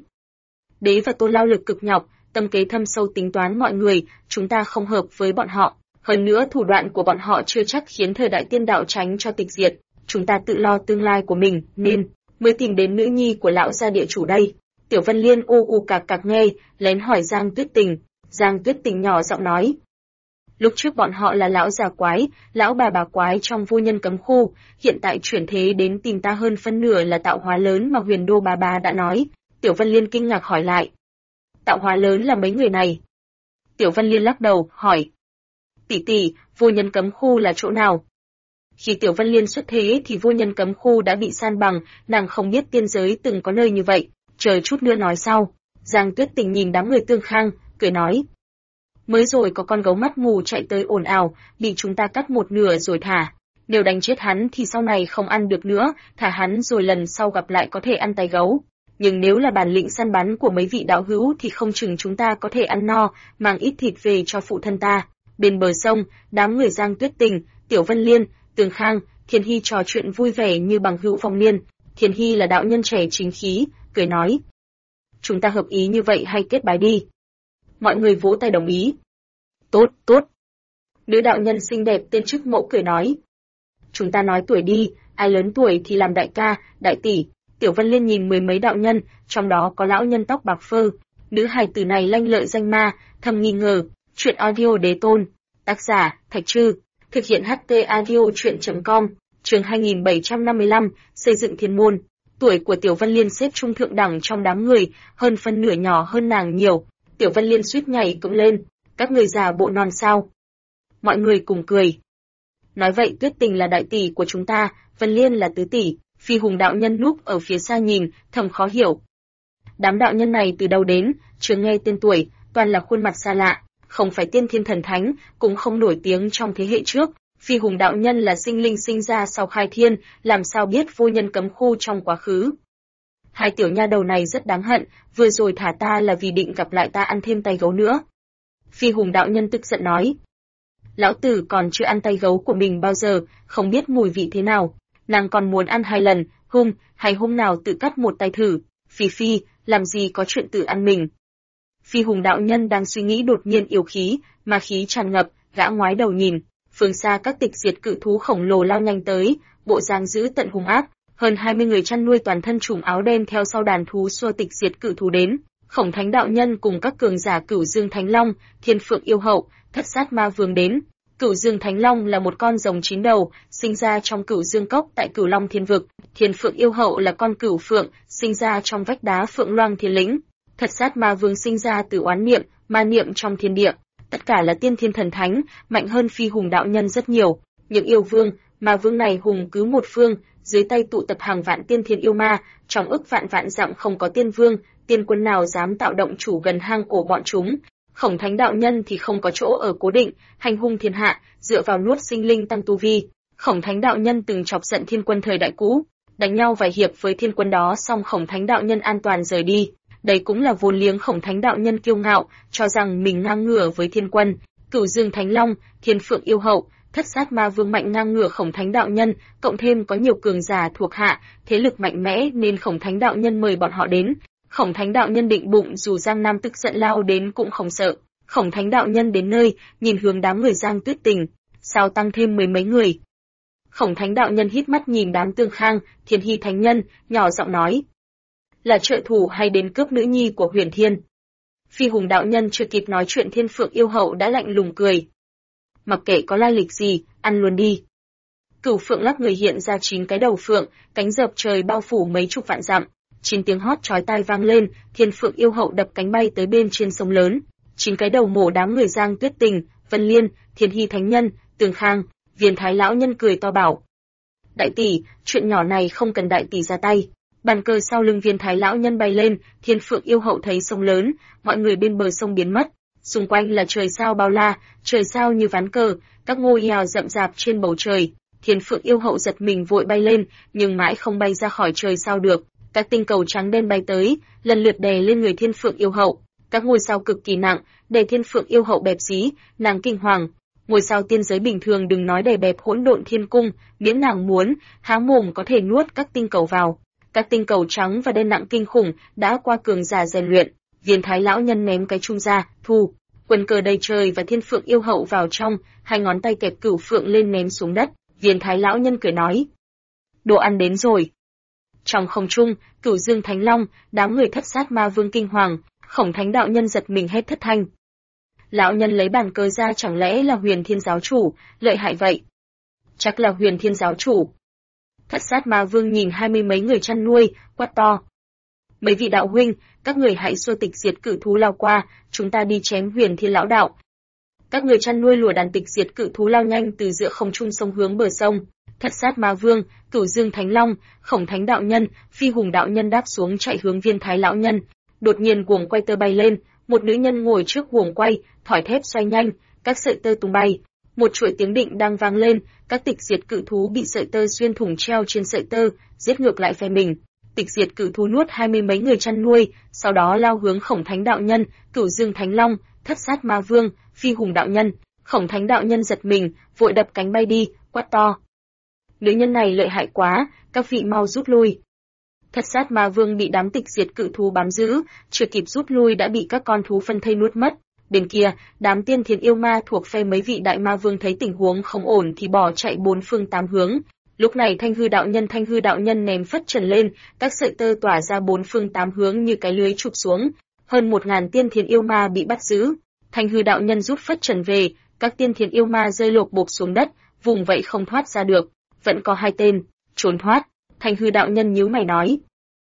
Đế và tôn lao lực cực nhọc, tâm kế thâm sâu tính toán mọi người, chúng ta không hợp với bọn họ. Hơn nữa thủ đoạn của bọn họ chưa chắc khiến thời đại tiên đạo tránh cho tịch diệt. Chúng ta tự lo tương lai của mình, nên mới tìm đến nữ nhi của lão gia địa chủ đây. Tiểu Vân Liên u cạc cạc nghe, lén hỏi Giang Tuyết Tình. Giang Tuyết Tình nhỏ giọng nói. Lúc trước bọn họ là lão già quái, lão bà quái trong vô nhân cấm khu, hiện tại chuyển thế đến tìm ta hơn phân nửa là tạo hóa lớn mà Huyền Đô bà đã nói. Tiểu Vân Liên kinh ngạc hỏi lại. Tạo hóa lớn là mấy người này? Tiểu Vân Liên lắc đầu, hỏi. Tỷ tỷ, vô nhân cấm khu là chỗ nào? Khi Tiểu Vân Liên xuất thế thì vô nhân cấm khu đã bị san bằng, nàng không biết tiên giới từng có nơi như vậy, chờ chút nữa nói sau. Giang Tuyết Tình nhìn đám người Tương Khang, cười nói. Mới rồi có con gấu mắt mù chạy tới ồn ào, bị chúng ta cắt một nửa rồi thả. Nếu đánh chết hắn thì sau này không ăn được nữa, thả hắn rồi lần sau gặp lại có thể ăn tay gấu. Nhưng nếu là bản lĩnh săn bắn của mấy vị đạo hữu thì không chừng chúng ta có thể ăn no, mang ít thịt về cho phụ thân ta. Bên bờ sông, đám người Giang Tuyết Tình, Tiểu Vân Liên, Tường Khang, Thiên Hy trò chuyện vui vẻ như bằng hữu phong niên. Thiên Hy là đạo nhân trẻ chính khí, cười nói. Chúng ta hợp ý như vậy hay kết bái đi? Mọi người vỗ tay đồng ý. Tốt, tốt. Nữ đạo nhân xinh đẹp tên Trức Mẫu cười nói. Chúng ta nói tuổi đi, ai lớn tuổi thì làm đại ca, đại tỷ. Tiểu Vân Liên nhìn mười mấy đạo nhân, trong đó có lão nhân tóc bạc phơ. Nữ hài tử này lanh lợi danh ma, thầm nghi ngờ. Chuyện audio đế tôn. Tác giả, Thạch Trư. Thực hiện HT audio chuyện.com. Chương 2755, xây dựng thiên môn. Tuổi của Tiểu Vân Liên xếp trung thượng đẳng trong đám người, hơn phân nửa nhỏ hơn nàng nhiều. Tiểu Vân Liên suýt nhảy cẫng lên. Các người già bộ non sao? Mọi người cùng cười. Nói vậy Tuyết Tình là đại tỷ của chúng ta, Vân Liên là tứ tỷ. Phi Hùng đạo nhân núp ở phía xa nhìn, thầm khó hiểu. Đám đạo nhân này từ đâu đến, chưa nghe tên tuổi, toàn là khuôn mặt xa lạ, không phải tiên thiên thần thánh, cũng không nổi tiếng trong thế hệ trước. Phi Hùng đạo nhân là sinh linh sinh ra sau khai thiên, làm sao biết vô nhân cấm khu trong quá khứ. Hai tiểu nha đầu này rất đáng hận, vừa rồi thả ta là vì định gặp lại ta ăn thêm tay gấu nữa. Phi Hùng đạo nhân tức giận nói. Lão tử còn chưa ăn tay gấu của mình bao giờ, không biết mùi vị thế nào. Nàng còn muốn ăn 2 lần, hay hôm nào tự cắt một tay thử. Phi, làm gì có chuyện tự ăn mình. Phi Hùng đạo nhân đang suy nghĩ đột nhiên yêu khí, ma khí tràn ngập, gã ngoái đầu nhìn. Phương xa các tịch diệt cự thú khổng lồ lao nhanh tới, bộ dáng dữ tận hung ác. Hơn 20 người chăn nuôi toàn thân trùm áo đen theo sau đàn thú xua tịch diệt cự thú đến. Khổng Thánh đạo nhân cùng các cường giả Cửu Dương Thánh Long, Thiên Phượng yêu hậu, Thất Sát Ma Vương đến. Cửu Dương Thánh Long là một con rồng 9 đầu, sinh ra trong Cửu Dương Cốc tại Cửu Long Thiên Vực. Thiên Phượng yêu hậu là con cửu phượng, sinh ra trong vách đá Phượng Loang Thiên Lĩnh. Thất Sát Ma Vương sinh ra từ oán niệm, ma niệm trong thiên địa. Tất cả là tiên thiên thần thánh, mạnh hơn Phi Hùng đạo nhân rất nhiều. Những yêu vương, ma vương này hùng cứ một phương, dưới tay tụ tập hàng vạn tiên thiên yêu ma, trong ức vạn vạn dặm không có tiên vương, tiên quân nào dám tạo động chủ gần hang ổ bọn chúng. Khổng Thánh đạo nhân thì không có chỗ ở cố định, hành hung thiên hạ, dựa vào nuốt sinh linh tăng tu vi. Khổng Thánh đạo nhân từng chọc giận thiên quân thời đại cũ, đánh nhau vài hiệp với thiên quân đó xong Khổng Thánh đạo nhân an toàn rời đi. Đây cũng là vốn liếng Khổng Thánh đạo nhân kiêu ngạo, cho rằng mình ngang ngửa với thiên quân. Cửu Dương Thánh Long, Thiên Phượng yêu hậu, Thất Sát Ma Vương mạnh ngang ngửa Khổng Thánh đạo nhân, cộng thêm có nhiều cường giả thuộc hạ, thế lực mạnh mẽ nên Khổng Thánh đạo nhân mời bọn họ đến. Khổng Thánh đạo nhân định bụng dù Giang Nam tức giận lao đến cũng không sợ. Khổng Thánh đạo nhân đến nơi, nhìn hướng đám người Giang Tuyết Tình, sao tăng thêm mười mấy người. Khổng Thánh đạo nhân hít mắt nhìn đám Tương Khang, Thiên Hy thánh nhân, nhỏ giọng nói: "Là trợ thủ hay đến cướp nữ nhi của Huyền Thiên?" Phi Hùng đạo nhân chưa kịp nói chuyện Thiên Phượng yêu hậu đã lạnh lùng cười: "Mặc kệ có lai lịch gì, ăn luôn đi." Cửu Phượng lắc người hiện ra 9 cái đầu phượng, cánh dợp trời bao phủ mấy chục vạn dặm. 9 tiếng hót chói tai vang lên, Thiên Phượng yêu hậu đập cánh bay tới bên trên sông lớn. 9 cái đầu mổ đám người Giang Tuyết Tình, Vân Liên, Thiên Hy thánh nhân, Tường Khang, Viên Thái lão nhân cười to bảo: "Đại tỷ, chuyện nhỏ này không cần đại tỷ ra tay." Bàn cờ sau lưng Viên Thái lão nhân bay lên, Thiên Phượng yêu hậu thấy sông lớn, mọi người bên bờ sông biến mất. Xung quanh là trời sao bao la, trời sao như ván cờ, các ngôi sao rậm rạp trên bầu trời. Thiên Phượng yêu hậu giật mình vội bay lên, nhưng mãi không bay ra khỏi trời sao được. Các tinh cầu trắng đen bay tới, lần lượt đè lên người Thiên Phượng yêu hậu. Các ngôi sao cực kỳ nặng, đè Thiên Phượng yêu hậu bẹp dí, nàng kinh hoàng. Ngôi sao tiên giới bình thường đừng nói đè bẹp hỗn độn thiên cung, miễn nàng muốn, há mồm có thể nuốt các tinh cầu vào. Các tinh cầu trắng và đen nặng kinh khủng đã qua cường giả rèn luyện. Viên Thái lão nhân ném cái chung ra, thu quân cờ đầy trời và Thiên Phượng yêu hậu vào trong, hai ngón tay kẹp Cửu Phượng lên ném xuống đất. Viên Thái lão nhân cười nói: "Đồ ăn đến rồi." Trong không trung, Cửu Dương Thánh Long, đám người Thất Sát Ma Vương kinh hoàng, Khổng Thánh đạo nhân giật mình hét thất thanh. Lão nhân lấy bàn cờ ra, chẳng lẽ là Huyền Thiên giáo chủ, lợi hại vậy? Chắc là Huyền Thiên giáo chủ. Thất Sát Ma Vương nhìn 20 mấy người chăn nuôi, quát to: "Mấy vị đạo huynh, các người hãy xua tịch diệt cự thú lao qua, chúng ta đi chém Huyền Thiên lão đạo." Các người chăn nuôi lùa đàn tịch diệt cự thú lao nhanh từ giữa không trung sông hướng bờ sông. Thất sát ma vương, Cửu Dương Thánh Long, Khổng Thánh đạo nhân, Phi Hùng đạo nhân đáp xuống chạy hướng Viên Thái lão nhân. Đột nhiên guồng quay tơ bay lên, một nữ nhân ngồi trước guồng quay, thỏi thép xoay nhanh, các sợi tơ tung bay. Một chuỗi tiếng định đang vang lên, các tịch diệt cự thú bị sợi tơ xuyên thủng treo trên sợi tơ, giết ngược lại phe mình. Tịch diệt cự thú nuốt 20 mấy người chăn nuôi, sau đó lao hướng Khổng Thánh đạo nhân, Cửu Dương Thánh Long, Thất sát ma vương, Phi Hùng đạo nhân. Khổng Thánh đạo nhân giật mình, vội đập cánh bay đi, quát to: nữ nhân này lợi hại quá, các vị mau rút lui. Thất sát ma vương bị đám tịch diệt cự thú bám giữ, chưa kịp rút lui đã bị các con thú phân thây nuốt mất. Bên kia, đám tiên thiền yêu ma thuộc phe mấy vị đại ma vương thấy tình huống không ổn thì bỏ chạy bốn phương tám hướng. Lúc này Thanh Hư đạo nhân ném phất trần lên, các sợi tơ tỏa ra bốn phương tám hướng như cái lưới chụp xuống. Hơn 1000 tiên thiền yêu ma bị bắt giữ. Thanh Hư đạo nhân rút phất trần về, các tiên thiền yêu ma rơi lộp bộp xuống đất, vùng vậy không thoát ra được. Vẫn có 2 tên trốn thoát. Thanh Hư đạo nhân nhíu mày nói: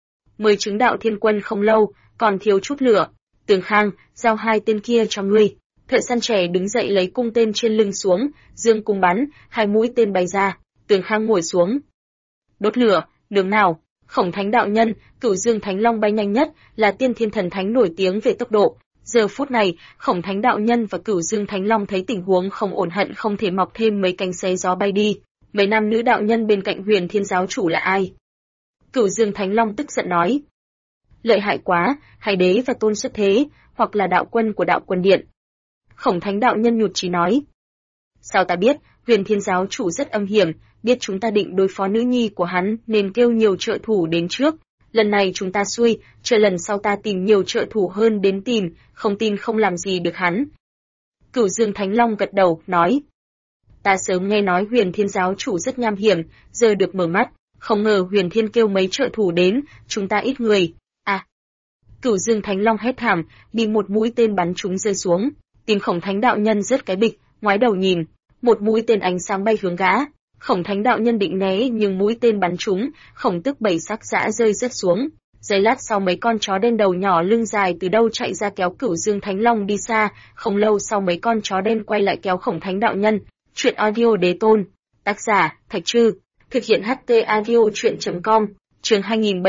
10 chứng đạo thiên quân không lâu, còn thiếu chút lửa. Tường Khang, giao 2 tên kia cho ngươi. Thợ săn trẻ đứng dậy lấy cung tên trên lưng xuống, dương cung bắn, 2 mũi tên bay ra. Tường Khang ngồi xuống. Đốt lửa, đường nào? Khổng Thánh đạo nhân, Cửu Dương Thánh Long bay nhanh nhất, là tiên thiên thần thánh nổi tiếng về tốc độ. Giờ phút này, Khổng Thánh đạo nhân và Cửu Dương Thánh Long thấy tình huống không ổn hận không thể mọc thêm mấy cánh xé gió bay đi. Mấy nam nữ đạo nhân bên cạnh Huyền Thiên giáo chủ là ai? Cửu Dương Thánh Long tức giận nói: lợi hại quá, Hải đế và Tôn xuất thế, hoặc là đạo quân của đạo quân điện. Khổng Thánh đạo nhân nhụt chí nói: sao ta biết, Huyền Thiên giáo chủ rất âm hiểm, biết chúng ta định đối phó nữ nhi của hắn nên kêu nhiều trợ thủ đến trước. Lần này chúng ta xui, chờ lần sau ta tìm nhiều trợ thủ hơn đến tìm, không tin không làm gì được hắn. Cửu Dương Thánh Long gật đầu, nói: ta sớm nghe nói Huyền Thiên giáo chủ rất nham hiểm, giờ được mở mắt, không ngờ Huyền Thiên kêu mấy trợ thủ đến, chúng ta ít người. À! Cửu Dương Thánh Long hét thảm, bị một mũi tên bắn trúng rơi xuống, tim Khổng Thánh đạo nhân rớt cái bịch, ngoái đầu nhìn, một mũi tên ánh sáng bay hướng gã. Khổng Thánh đạo nhân định né nhưng mũi tên bắn trúng, khổng tức 7 sắc dã rơi rớt xuống. Giây lát sau mấy con chó đen đầu nhỏ lưng dài từ đâu chạy ra kéo Cửu Dương Thánh Long đi xa, không lâu sau mấy con chó đen quay lại kéo Khổng Thánh đạo nhân. Truyện audio đế tôn. Tác giả, Thạch Trư. Thực hiện HT audio truyện.com. Chương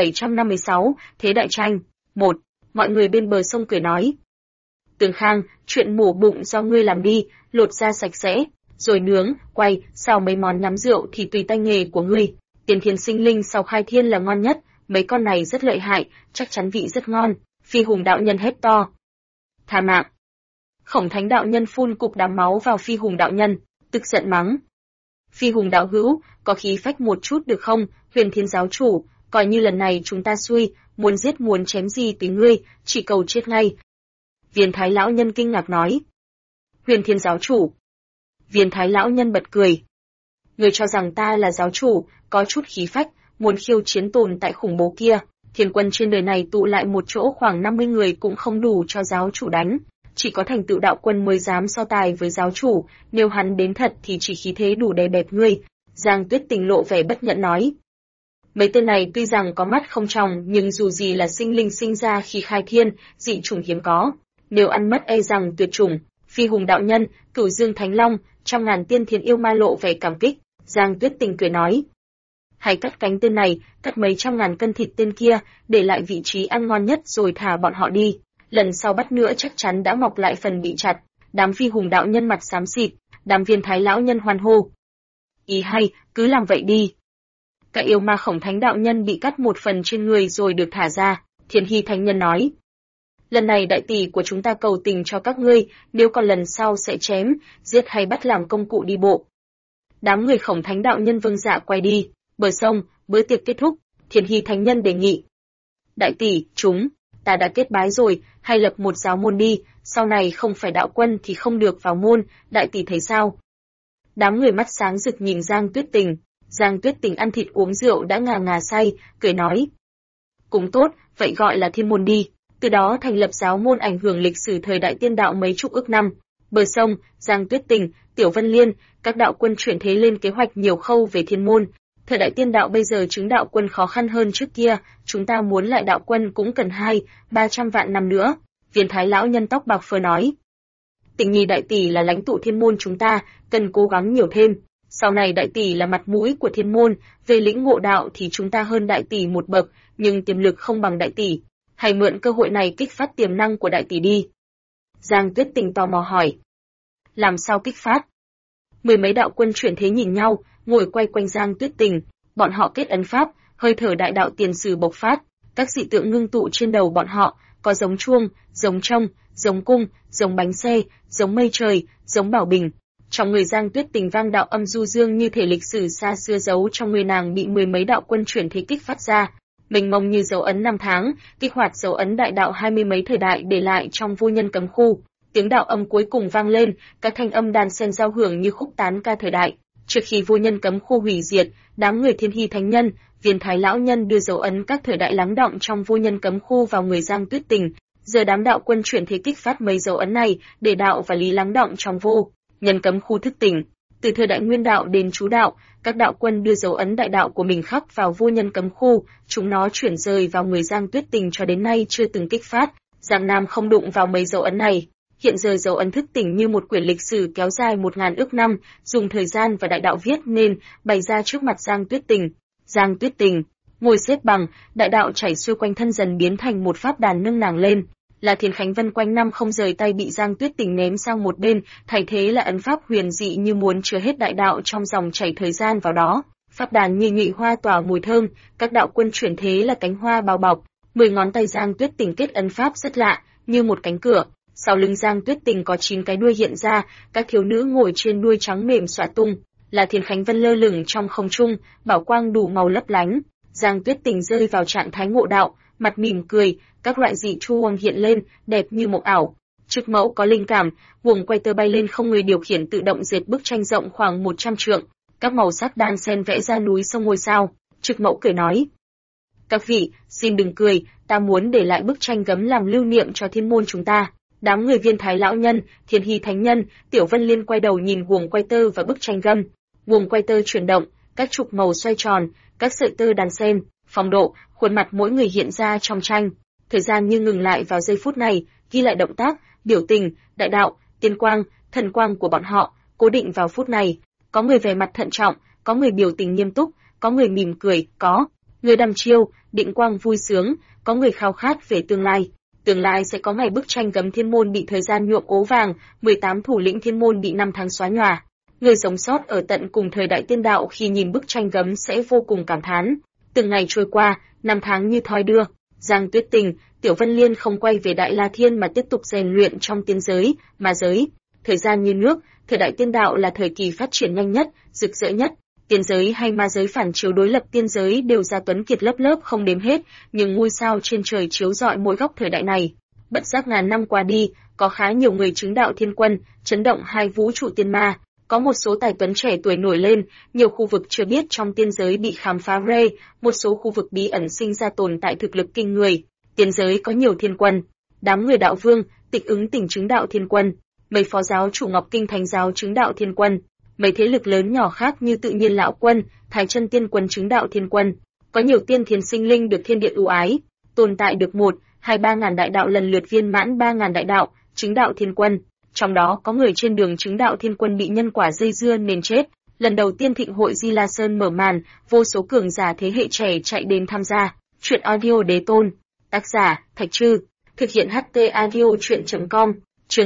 2756, Thế đại tranh. 1. Mọi người bên bờ sông cười nói: Tường Khang, chuyện mổ bụng do ngươi làm đi, lột da sạch sẽ, rồi nướng, quay, xào mấy món nhắm rượu thì tùy tay nghề của ngươi. Tiền thiên sinh linh sau khai thiên là ngon nhất, mấy con này rất lợi hại, chắc chắn vị rất ngon. Phi Hùng đạo nhân hét to: tha mạng! Khổng Thánh đạo nhân phun cục đám máu vào Phi Hùng đạo nhân, tức giận mắng: Phi Hùng đạo hữu, có khí phách một chút được không? Huyền Thiên giáo chủ, coi như lần này chúng ta xui, muốn giết muốn chém gì tùy ngươi, chỉ cầu chết ngay. Viên Thái lão nhân kinh ngạc nói: Huyền Thiên giáo chủ. Viên Thái lão nhân bật cười: ngươi cho rằng ta là giáo chủ, có chút khí phách, muốn khiêu chiến tồn tại khủng bố kia. Thiên quân trên đời này tụ lại một chỗ khoảng 50 người cũng không đủ cho giáo chủ đánh. Chỉ có thành tựu đạo quân mới dám so tài với giáo chủ, nếu hắn đến thật thì chỉ khí thế đủ đè bẹp ngươi. Giang Tuyết Tình lộ vẻ bất nhẫn nói: mấy tên này tuy rằng có mắt không tròng nhưng dù gì là sinh linh sinh ra khi khai thiên, dị chủng hiếm có. Nếu ăn mất e rằng tuyệt chủng. Phi Hùng đạo nhân, Cửu Dương Thánh Long, 100.000 tiên thiền yêu ma lộ vẻ cảm kích. Giang Tuyết Tình cười nói: hãy cắt cánh tên này, cắt mấy trăm ngàn cân thịt tên kia, để lại vị trí ăn ngon nhất rồi thả bọn họ đi. Lần sau bắt nữa chắc chắn đã mọc lại phần bị chặt. Đám Phi Hùng đạo nhân mặt xám xịt, đám Viên Thái lão nhân hoan hô: ý hay, cứ làm vậy đi. Các yêu ma Khổng Thánh đạo nhân bị cắt một phần trên người rồi được thả ra. Thiên Hy thánh nhân nói: lần này đại tỷ của chúng ta cầu tình cho các ngươi, nếu còn lần sau sẽ chém, giết hay bắt làm công cụ đi bộ. Đám người Khổng Thánh đạo nhân vâng dạ quay đi. Bờ sông, bữa tiệc kết thúc, Thiên Hy thánh nhân đề nghị: đại tỷ, ta đã kết bái rồi, hay lập một giáo môn đi, sau này không phải đạo quân thì không được vào môn, đại tỷ thấy sao? Đám người mắt sáng rực nhìn Giang Tuyết Tình. Giang Tuyết Tình ăn thịt uống rượu đã ngà ngà say, cười nói: cũng tốt, vậy gọi là thiên môn đi. Từ đó thành lập giáo môn ảnh hưởng lịch sử thời đại tiên đạo mấy chục ức năm. Bờ sông, Giang Tuyết Tình, Tiểu Vân Liên, các đạo quân chuyển thế lên kế hoạch nhiều khâu về thiên môn. Thời đại tiên đạo bây giờ chứng đạo quân khó khăn hơn trước kia, chúng ta muốn lại đạo quân cũng cần 200-300 vạn năm nữa. Viên Thái lão nhân tóc bạc phơ nói: Tỉnh Nhi đại tỷ là lãnh tụ thiên môn chúng ta, cần cố gắng nhiều thêm. Sau này đại tỷ là mặt mũi của thiên môn, về lĩnh ngộ đạo thì chúng ta hơn đại tỷ một bậc, nhưng tiềm lực không bằng đại tỷ. Hãy mượn cơ hội này kích phát tiềm năng của đại tỷ đi. Giang Tuyết Tình tò mò hỏi. Làm sao kích phát? Mười mấy đạo quân chuyển thế nhìn nhau, ngồi quay quanh Giang Tuyết Tình, bọn họ kết ấn pháp, hơi thở đại đạo tiền sử bộc phát, các dị tượng ngưng tụ trên đầu bọn họ, có giống chuông, giống trông, giống cung, giống bánh xe, giống mây trời, giống bảo bình. Trong người Giang Tuyết Tình vang đạo âm du dương như thể lịch sử xa xưa giấu trong người nàng bị mười mấy đạo quân chuyển thế kích phát ra, mênh mông như dấu ấn năm tháng, kích hoạt dấu ấn đại đạo hai mươi mấy thời đại để lại trong vô nhân cấm khu. Tiếng đạo âm cuối cùng vang lên, các thanh âm đàn xen giao hưởng như khúc tán ca thời đại. Trước khi vô nhân cấm khu hủy diệt, đám người Thiên Hy Thánh Nhân, Viên Thái lão nhân đưa dấu ấn các thời đại lắng đọng trong vô nhân cấm khu vào người Giang Tuyết Tình. Giờ đám đạo quân chuyển thế kích phát mấy dấu ấn này, để đạo và lý lắng đọng trong vô nhân cấm khu thức tỉnh. Từ thời đại nguyên đạo đến chú đạo, các đạo quân đưa dấu ấn đại đạo của mình khắc vào vô nhân cấm khu, chúng nó chuyển rời vào người Giang Tuyết Tình cho đến nay chưa từng kích phát. Giang Nam không đụng vào mấy dấu ấn này. Hiện giờ dấu ấn thức tỉnh như một quyển lịch sử kéo dài 1000 ức năm, dùng thời gian và đại đạo viết nên, bày ra trước mặt Giang Tuyết Tình. Giang Tuyết Tình ngồi xếp bằng, đại đạo chảy xuôi quanh thân dần biến thành một pháp đàn nâng nàng lên. Là Thiên Khánh Vân quanh năm không rời tay bị Giang Tuyết Tình ném sang một bên, thay thế là ấn pháp huyền dị như muốn chứa hết đại đạo trong dòng chảy thời gian vào đó. Pháp đàn như nhụy hoa tỏa mùi thơm, các đạo quân chuyển thế là cánh hoa bao bọc. 10 ngón tay Giang Tuyết Tình kết ấn pháp rất lạ, như một cánh cửa. Sau lưng Giang Tuyết Tình có 9 cái đuôi hiện ra, các thiếu nữ ngồi trên đuôi trắng mềm xõa tung. Là Thiên Khánh Vân lơ lửng trong không trung, bảo quang đủ màu lấp lánh. Giang Tuyết Tình rơi vào trạng thái ngộ đạo, mặt mỉm cười, các loại dị chu hoang hiện lên, đẹp như mộng ảo. Trực Mẫu có linh cảm, guồng quay tơ bay lên không người điều khiển tự động dệt bức tranh rộng khoảng 100 trượng, các màu sắc đan xen vẽ ra núi sông ngôi sao. Trực Mẫu cười nói: "Các vị, xin đừng cười, ta muốn để lại bức tranh gấm làm lưu niệm cho thiên môn chúng ta." Đám người Viên Thái lão nhân, Thiên Hy Thánh Nhân, Tiểu Vân Liên quay đầu nhìn guồng quay tơ và bức tranh gấm. Guồng quay tơ chuyển động, các trục màu xoay tròn, các sợi tơ đan xen, phong độ, khuôn mặt mỗi người hiện ra trong tranh. Thời gian như ngừng lại vào giây phút này, ghi lại động tác, biểu tình, đại đạo, tiên quang, thần quang của bọn họ, cố định vào phút này. Có người vẻ mặt thận trọng, có người biểu tình nghiêm túc, có người mỉm cười, có người đăm chiêu, định quang vui sướng, có người khao khát về tương lai. Tương lai sẽ có ngày bức tranh gấm thiên môn bị thời gian nhuộm ố vàng, 18 thủ lĩnh thiên môn bị 5 tháng xóa nhòa. Người sống sót ở tận cùng thời đại tiên đạo khi nhìn bức tranh gấm sẽ vô cùng cảm thán. Từng ngày trôi qua, 5 tháng như thoi đưa. Giang Tuyết Tình, Tiểu Vân Liên không quay về Đại La Thiên mà tiếp tục rèn luyện trong tiên giới, ma giới. Thời gian như nước, thời đại tiên đạo là thời kỳ phát triển nhanh nhất, rực rỡ nhất. Tiên giới hay ma giới phản chiếu đối lập tiên giới đều ra tuấn kiệt lớp lớp không đếm hết, nhưng ngôi sao trên trời chiếu rọi mỗi góc thời đại này. Bất giác ngàn năm qua đi, có khá nhiều người chứng đạo thiên quân, chấn động hai vũ trụ tiên ma. Có một số tài tuấn trẻ tuổi nổi lên, nhiều khu vực chưa biết trong tiên giới bị khám phá ra, một số khu vực bí ẩn sinh ra tồn tại thực lực kinh người. Tiên giới có nhiều thiên quân, đám người đạo vương, Tịch Ứng Tỉnh chứng đạo thiên quân, mấy phó giáo chủ Ngọc Kinh Thánh giáo chứng đạo thiên quân, mấy thế lực lớn nhỏ khác như Tự Nhiên lão quân, Thái Chân tiên quân chứng đạo thiên quân. Có nhiều tiên thiền sinh linh được thiên địa ưu ái, tồn tại được 1-2-3 ngàn đại đạo lần lượt viên mãn 3 ngàn đại đạo, chứng đạo thiên quân. Trong đó có người trên đường chứng đạo thiên quân bị nhân quả dây dưa nên chết. Lần đầu tiên Thịnh hội Di La Sơn mở màn, vô số cường giả thế hệ trẻ chạy đến tham gia. Truyện audio đế tôn. Tác giả Thạch Trư. Thực hiện HT audio truyện.com. Chương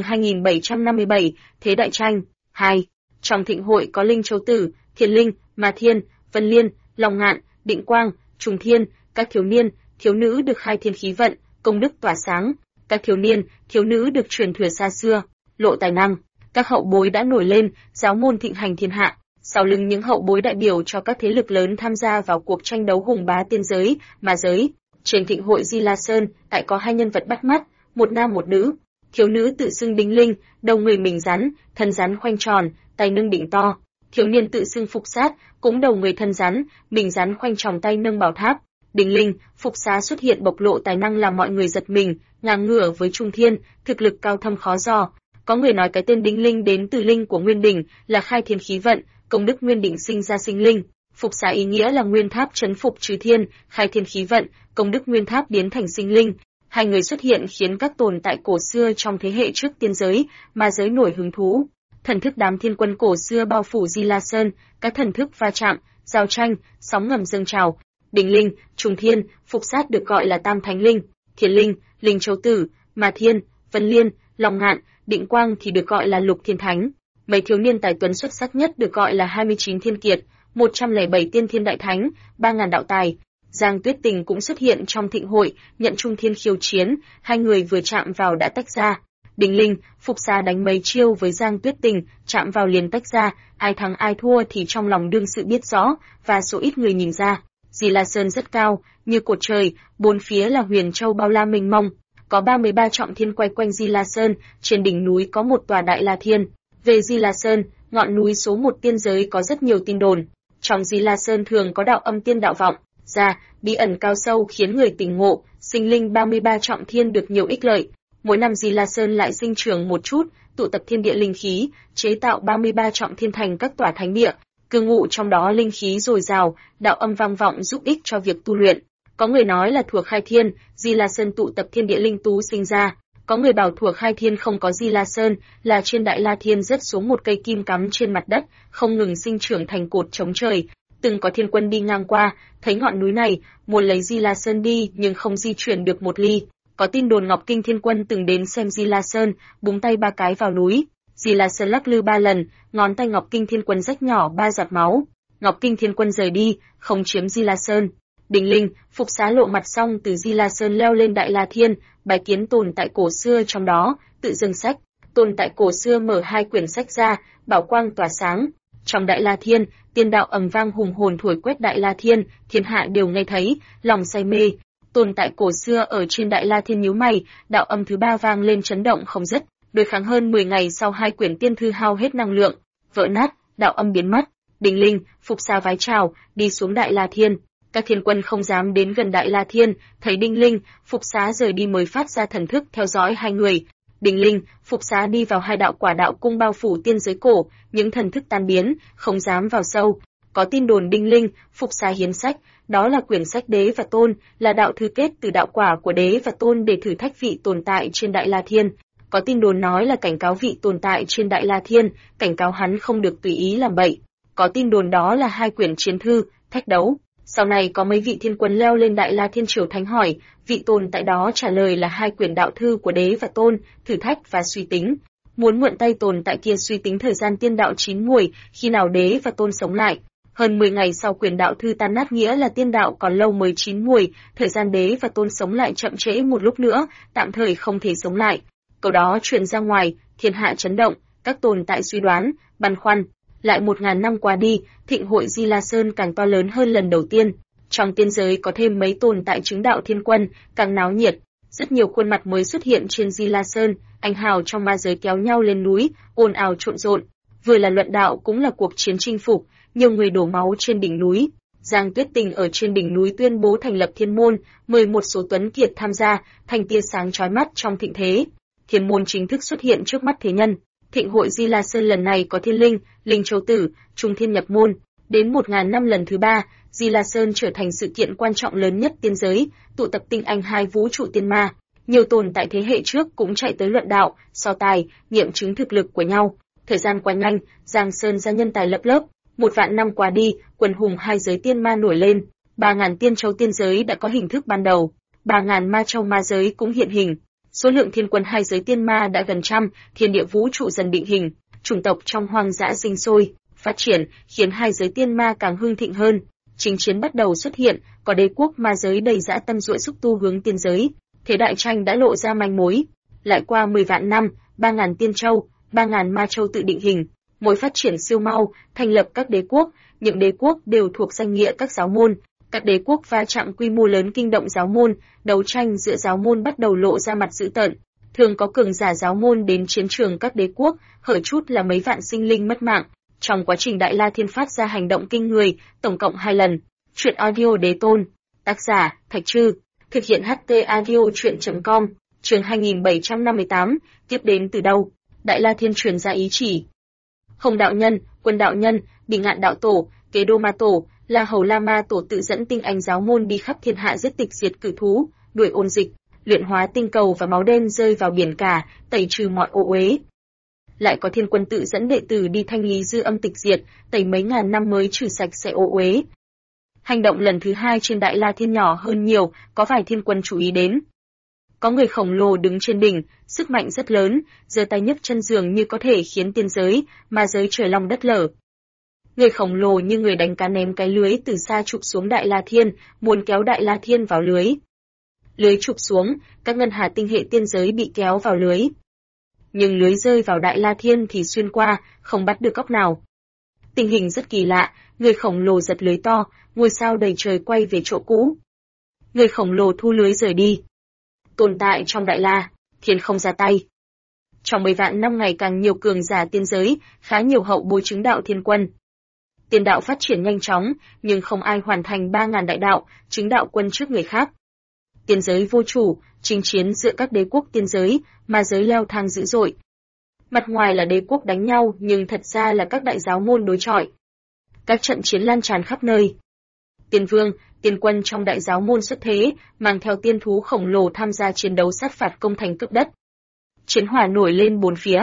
2757, Thế đại tranh 2. Trong thịnh hội có Linh Châu Tử, Thiên Linh, Ma Thiên, Vân Liên, Long Ngạn, Định Quang, Trùng Thiên, các thiếu niên, thiếu nữ được khai thiên khí vận, công đức tỏa sáng. Các thiếu niên, thiếu nữ được truyền thừa xa xưa, lộ tài năng. Các hậu bối đã nổi lên, giáo môn thịnh hành thiên hạ. Sau lưng những hậu bối đại biểu cho các thế lực lớn tham gia vào cuộc tranh đấu hùng bá tiên giới, ma giới. Trên thịnh hội Di La Sơn, tại có hai nhân vật bắt mắt, một nam một nữ. Thiếu nữ tự xưng Đính Linh, đầu người mình rắn, thân rắn khoanh tròn, tay nâng đỉnh to. Thiếu niên tự xưng Phục Sát, cũng đầu người thân rắn, mình rắn khoanh tròn tay nâng bảo tháp. Đính Linh, Phục Sát xuất hiện bộc lộ tài năng làm mọi người giật mình, ngang ngửa với Trung Thiên, thực lực cao thâm khó dò. Có người nói cái tên Đính Linh đến từ linh của Nguyên Đỉnh, là khai thiên khí vận, công đức Nguyên Đỉnh sinh ra sinh linh. Phục Sát ý nghĩa là nguyên tháp trấn phục trừ thiên, khai thiên khí vận, công đức nguyên tháp biến thành sinh linh. Hai người xuất hiện khiến các tồn tại cổ xưa trong thế hệ trước tiên giới, ma giới nổi hứng thú. Thần thức đám thiên quân cổ xưa bao phủ Di La Sơn, các thần thức va chạm, giao tranh, sóng ngầm dâng trào. Đỉnh Linh, Trùng Thiên, Phục Sát được gọi là Tam Thánh Linh, Thiên Linh, Linh Châu Tử, Ma Thiên, Vân Liên, Long Ngạn, Định Quang thì được gọi là Lục Thiên Thánh. Mấy thiếu niên tài tuấn xuất sắc nhất được gọi là 29 Thiên Kiệt, 107 Tiên Thiên Đại Thánh, 3000 đạo tài. Giang Tuyết Tình cũng xuất hiện trong thịnh hội, nhận Trung Thiên khiêu chiến, hai người vừa chạm vào đã tách ra. Đỉnh Linh, Phục Xà đánh mấy chiêu với Giang Tuyết Tình, chạm vào liền tách ra, ai thắng ai thua thì trong lòng đương sự biết rõ, và số ít người nhìn ra. Di La Sơn rất cao, như cột trời, bốn phía là huyền châu bao la mênh mông. Có 33 trọng thiên quay quanh Di La Sơn, trên đỉnh núi có một tòa Đại La Thiên. Về Di La Sơn, ngọn núi số 1 tiên giới có rất nhiều tin đồn. Trong Di La Sơn thường có đạo âm tiên đạo vọng ra, bí ẩn cao sâu khiến người tỉnh ngộ, sinh linh 33 trọng thiên được nhiều ích lợi. Mỗi năm Di La Sơn lại sinh trưởng một chút, tụ tập thiên địa linh khí, chế tạo 33 trọng thiên thành các tòa thánh địa, cư ngụ trong đó linh khí dồi dào, đạo âm vang vọng giúp ích cho việc tu luyện. Có người nói là thuộc Khai Thiên, Di La Sơn tụ tập thiên địa linh tú sinh ra. Có người bảo thuộc Khai Thiên không có Di La Sơn, là trên Đại La Thiên rớt xuống một cây kim cắm trên mặt đất, không ngừng sinh trưởng thành cột chống trời. Từng có thiên quân đi ngang qua, thấy ngọn núi này, muốn lấy Di La Sơn đi nhưng không di chuyển được một ly. Có tin đồn Ngọc Kinh Thiên Quân từng đến xem Di La Sơn, búng tay 3 cái vào núi. Di La Sơn lắc lư 3 lần, ngón tay Ngọc Kinh Thiên Quân rách nhỏ 3 giọt máu. Ngọc Kinh Thiên Quân rời đi, không chiếm Di La Sơn. Đỉnh Linh, Phục Xá lộ mặt xong từ Di La Sơn leo lên Đại La Thiên, bái kiến tồn tại cổ xưa trong đó, tự dưng sách. Tồn tại cổ xưa mở 2 quyển sách ra, bảo quang tỏa sáng. Trong Đại La Thiên, tiên đạo ầm vang hùng hồn thổi quét Đại La Thiên, thiên hạ đều nghe thấy, lòng say mê. Tồn tại cổ xưa ở trên Đại La Thiên nhíu mày, đạo âm thứ 3 vang lên chấn động không dứt, đối kháng hơn 10 ngày sau 2 quyển tiên thư hao hết năng lượng, vỡ nát, đạo âm biến mất. Đỉnh Linh, Phục Xá vái chào, đi xuống Đại La Thiên. Các thiên quân không dám đến gần Đại La Thiên, thấy Đinh Linh, Phục Xá rời đi mới phát ra thần thức theo dõi hai người. Đinh Linh, Phục Xá đi vào 2 đạo quả đạo cung bao phủ tiên giới cổ, những thần thức tan biến, không dám vào sâu. Có tin đồn Đinh Linh, Phục Xá hiến sách, đó là quyển sách Đế và Tôn, là đạo thư kết từ đạo quả của Đế và Tôn để thử thách vị tồn tại trên Đại La Thiên. Có tin đồn nói là cảnh cáo vị tồn tại trên Đại La Thiên, cảnh cáo hắn không được tùy ý làm bậy. Có tin đồn đó là 2 quyển chiến thư, thách đấu. Sau này có mấy vị thiên quân leo lên Đại La Thiên triều thánh hỏi, vị tồn tại đó trả lời là 2 quyển đạo thư của Đế và Tôn, thử thách và suy tính. Muốn mượn tay tồn tại kia suy tính thời gian tiên đạo chín muồi, khi nào Đế và Tôn sống lại. Hơn 10 ngày sau quyển đạo thư tan nát nghĩa là tiên đạo còn lâu mới chín muồi, thời gian Đế và Tôn sống lại chậm trễ một lúc nữa, tạm thời không thể sống lại. Câu đó truyền ra ngoài, thiên hạ chấn động, các tồn tại suy đoán, băn khoăn. Lại 1000 năm qua đi, thịnh hội Di La Sơn càng to lớn hơn lần đầu tiên. Trong tiên giới có thêm mấy tồn tại chứng đạo thiên quân, càng náo nhiệt. Rất nhiều khuôn mặt mới xuất hiện trên Di La Sơn, anh hào trong ma giới kéo nhau lên núi, ồn ào trộn rộn. Vừa là luận đạo cũng là cuộc chiến chinh phục, nhiều người đổ máu trên đỉnh núi. Giang Tuyết Tình ở trên đỉnh núi tuyên bố thành lập thiên môn, mời một số tuấn kiệt tham gia, thành tia sáng chói mắt trong thịnh thế. Thiên môn chính thức xuất hiện trước mắt thế nhân. Thịnh hội Di La Sơn lần này có Thiên Linh, Linh Châu Tử, Trung Thiên nhập môn. Đến 1000 năm lần thứ 3, Di La Sơn trở thành sự kiện quan trọng lớn nhất tiên giới, tụ tập tinh anh 2 vũ trụ tiên ma. Nhiều tồn tại thế hệ trước cũng chạy tới luận đạo, so tài, nghiệm chứng thực lực của nhau. Thời gian qua nhanh, Giang Sơn ra nhân tài lớp lớp. 1.000 năm qua đi, quần hùng 2 giới tiên ma nổi lên. 3000 tiên châu tiên giới đã có hình thức ban đầu. 3000 ma châu ma giới cũng hiện hình. Số lượng thiên quân 2 giới tiên ma đã gần trăm, thiên địa vũ trụ dần định hình, chủng tộc trong hoang dã sinh sôi, phát triển, khiến 2 giới tiên ma càng hưng thịnh hơn. Chính chiến bắt đầu xuất hiện, có đế quốc ma giới đầy dã tâm duỗi xúc tu hướng tiên giới. Thế đại tranh đã lộ ra manh mối. Lại qua 10 vạn năm, 3000 tiên châu, 3000 ma châu tự định hình, mỗi phát triển siêu mau, thành lập các đế quốc, những đế quốc đều thuộc danh nghĩa các giáo môn. Các đế quốc va chạm quy mô lớn kinh động giáo môn, đấu tranh giữa giáo môn bắt đầu lộ ra mặt dữ tợn. Thường có cường giả giáo môn đến chiến trường các đế quốc, hở chút là mấy vạn sinh linh mất mạng. Trong quá trình Đại La Thiên phát ra hành động kinh người, tổng cộng 2 lần. Truyện audio Đế Tôn. Tác giả, Thạch Trư. Thực hiện HT audio truyện.com. Chương 2758. Tiếp đến từ đâu? Đại La Thiên truyền ra ý chỉ. Hồng đạo nhân, Quân đạo nhân, Bỉ Ngạn đạo tổ, Kế Đô ma tổ, La Hầu La Ma tổ tự dẫn tinh anh giáo môn đi khắp thiên hạ giết tịch diệt cử thú, đuổi ôn dịch. luyện hóa tinh cầu và máu đen rơi vào biển cả, tẩy trừ mọi ô uế. Lại có thiên quân tự dẫn đệ tử đi thanh lý dư âm tịch diệt, tẩy mấy ngàn năm mới trừ sạch sẽ ô uế. Hành động lần thứ hai trên Đại La Thiên nhỏ hơn nhiều, có vài thiên quân chú ý đến. Có người khổng lồ đứng trên đỉnh, sức mạnh rất lớn, giơ tay nhấc chân dường như có thể khiến tiên giới, ma giới trời long đất lở. Người khổng lồ như người đánh cá ném cái lưới từ xa chụp xuống Đại La Thiên, muốn kéo Đại La Thiên vào lưới. Lưới chụp xuống, các ngân hà tinh hệ tiên giới bị kéo vào lưới. Nhưng lưới rơi vào Đại La Thiên thì xuyên qua, không bắt được góc nào. Tình hình rất kỳ lạ, người khổng lồ giật lưới to, ngôi sao đầy trời quay về chỗ cũ. Người khổng lồ thu lưới rời đi. Tồn tại trong Đại La Thiên không ra tay. Trong 10 vạn năm ngày càng nhiều cường giả tiên giới, khá nhiều hậu bối chứng đạo thiên quân. Tiên đạo phát triển nhanh chóng, nhưng không ai hoàn thành 3.000 đại đạo, chứng đạo quân trước người khác. Tiên giới vô chủ, chinh chiến giữa các đế quốc tiên giới, ma giới leo thang dữ dội. Mặt ngoài là đế quốc đánh nhau, nhưng thật ra là các đại giáo môn đối chọi. Các trận chiến lan tràn khắp nơi. Tiên vương, tiên quân trong đại giáo môn xuất thế, mang theo tiên thú khổng lồ tham gia chiến đấu sát phạt công thành cướp đất. Chiến hỏa nổi lên bốn phía.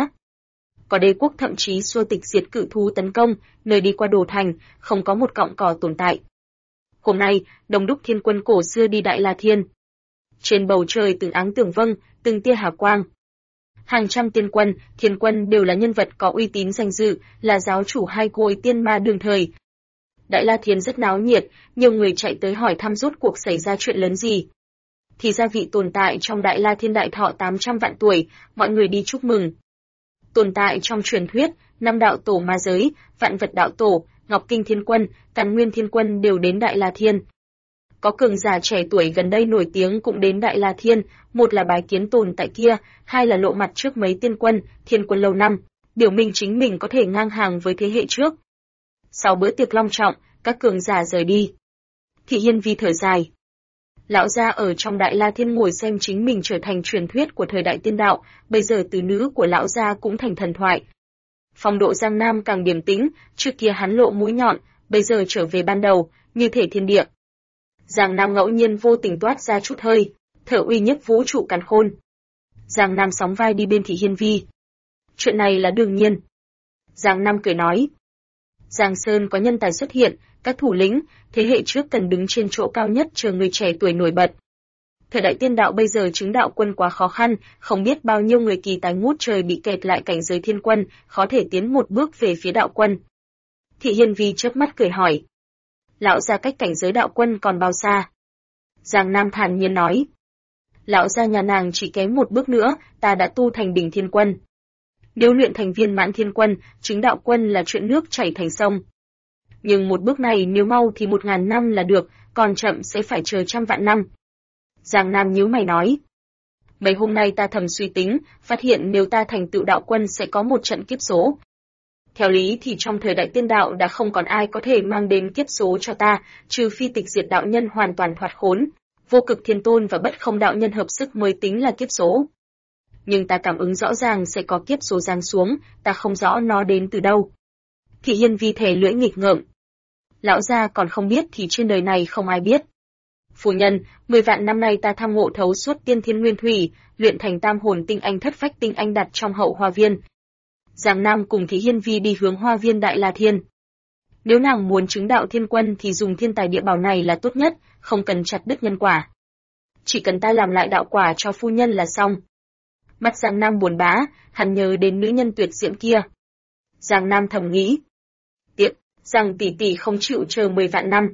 Có đế quốc thậm chí xua tịch diệt cự thú tấn công, nơi đi qua đồ thành, không có một cọng cỏ tồn tại. Hôm nay, đông đúc thiên quân cổ xưa đi Đại La Thiên. Trên bầu trời từng áng tường vâng, từng tia hào quang. Hàng trăm tiên quân, thiên quân đều là nhân vật có uy tín danh dự, là giáo chủ hai cối tiên ma đương thời. Đại La Thiên rất náo nhiệt, nhiều người chạy tới hỏi thăm rốt cuộc xảy ra chuyện lớn gì. Thì ra vị tồn tại trong Đại La Thiên đại thọ 800 vạn tuổi, mọi người đi chúc mừng. Tồn tại trong truyền thuyết, năm đạo tổ ma giới, vạn vật đạo tổ, Ngọc Kinh Thiên Quân, Càn Nguyên Thiên Quân đều đến Đại La Thiên. Có cường giả trẻ tuổi gần đây nổi tiếng cũng đến Đại La Thiên, một là bái kiến tồn tại kia, hai là lộ mặt trước mấy tiên quân, thiên quân lâu năm, biểu minh chính mình có thể ngang hàng với thế hệ trước. Sau bữa tiệc long trọng, các cường giả rời đi. Thị Hiên Vi thở dài. Lão gia ở trong Đại La Thiên ngồi xem chính mình trở thành truyền thuyết của thời đại tiên đạo, bây giờ từ nữ của lão gia cũng thành thần thoại. Phong độ Giang Nam càng điềm tĩnh, trước kia hắn lộ mũi nhọn, bây giờ trở về ban đầu, như thể thiên địa. Giang Nam ngẫu nhiên vô tình toát ra chút hơi, thở uy nhức vũ trụ càn khôn. Giang Nam sóng vai đi bên Thị Hiên Vi. Chuyện này là đương nhiên. Giang Nam cười nói. Giang Sơn có nhân tài xuất hiện, các thủ lĩnh, thế hệ trước cần đứng trên chỗ cao nhất chờ người trẻ tuổi nổi bật. Thời đại tiên đạo bây giờ chứng đạo quân quá khó khăn, không biết bao nhiêu người kỳ tài ngút trời bị kẹt lại cảnh giới thiên quân, khó thể tiến một bước về phía đạo quân. Thị Hiên Vi chớp mắt cười hỏi. Lão gia cách cảnh giới đạo quân còn bao xa? Giang Nam thản nhiên nói. Lão gia nhà nàng chỉ kém một bước nữa, ta đã tu thành đỉnh thiên quân. Nếu luyện thành viên mãn thiên quân, chứng đạo quân là chuyện nước chảy thành sông. Nhưng một bước này nếu mau thì 1000 năm là được, còn chậm sẽ phải chờ trăm vạn năm. Giang Nam nhíu mày nói. Mấy hôm nay ta thầm suy tính, phát hiện nếu ta thành tựu đạo quân sẽ có một trận kiếp số. Theo lý thì trong thời đại tiên đạo đã không còn ai có thể mang đến kiếp số cho ta, trừ phi tịch diệt đạo nhân hoàn toàn thoát khốn, vô cực thiên tôn và bất không đạo nhân hợp sức mới tính là kiếp số. Nhưng ta cảm ứng rõ ràng sẽ có kiếp số giáng xuống, ta không rõ nó đến từ đâu. Thị Hiên Vi thề lưỡi nghịch ngợm. Lão gia còn không biết thì trên đời này không ai biết. Phu nhân, 10 vạn năm nay ta tham ngộ thấu suốt tiên thiên nguyên thủy, luyện thành tam hồn tinh anh thất phách tinh anh đặt trong hậu hoa viên. Giang Nam cùng Thị Hiên Vi đi hướng hoa viên Đại La Thiên. Nếu nàng muốn chứng đạo thiên quân thì dùng thiên tài địa bảo này là tốt nhất, không cần chặt đứt nhân quả. Chỉ cần ta làm lại đạo quả cho phu nhân là xong. Mắt Giang Nam buồn bã, hắn nhớ đến nữ nhân tuyệt diễm kia. Giang Nam thầm nghĩ. Tiếc, Giang tỷ tỷ không chịu chờ 10 vạn năm.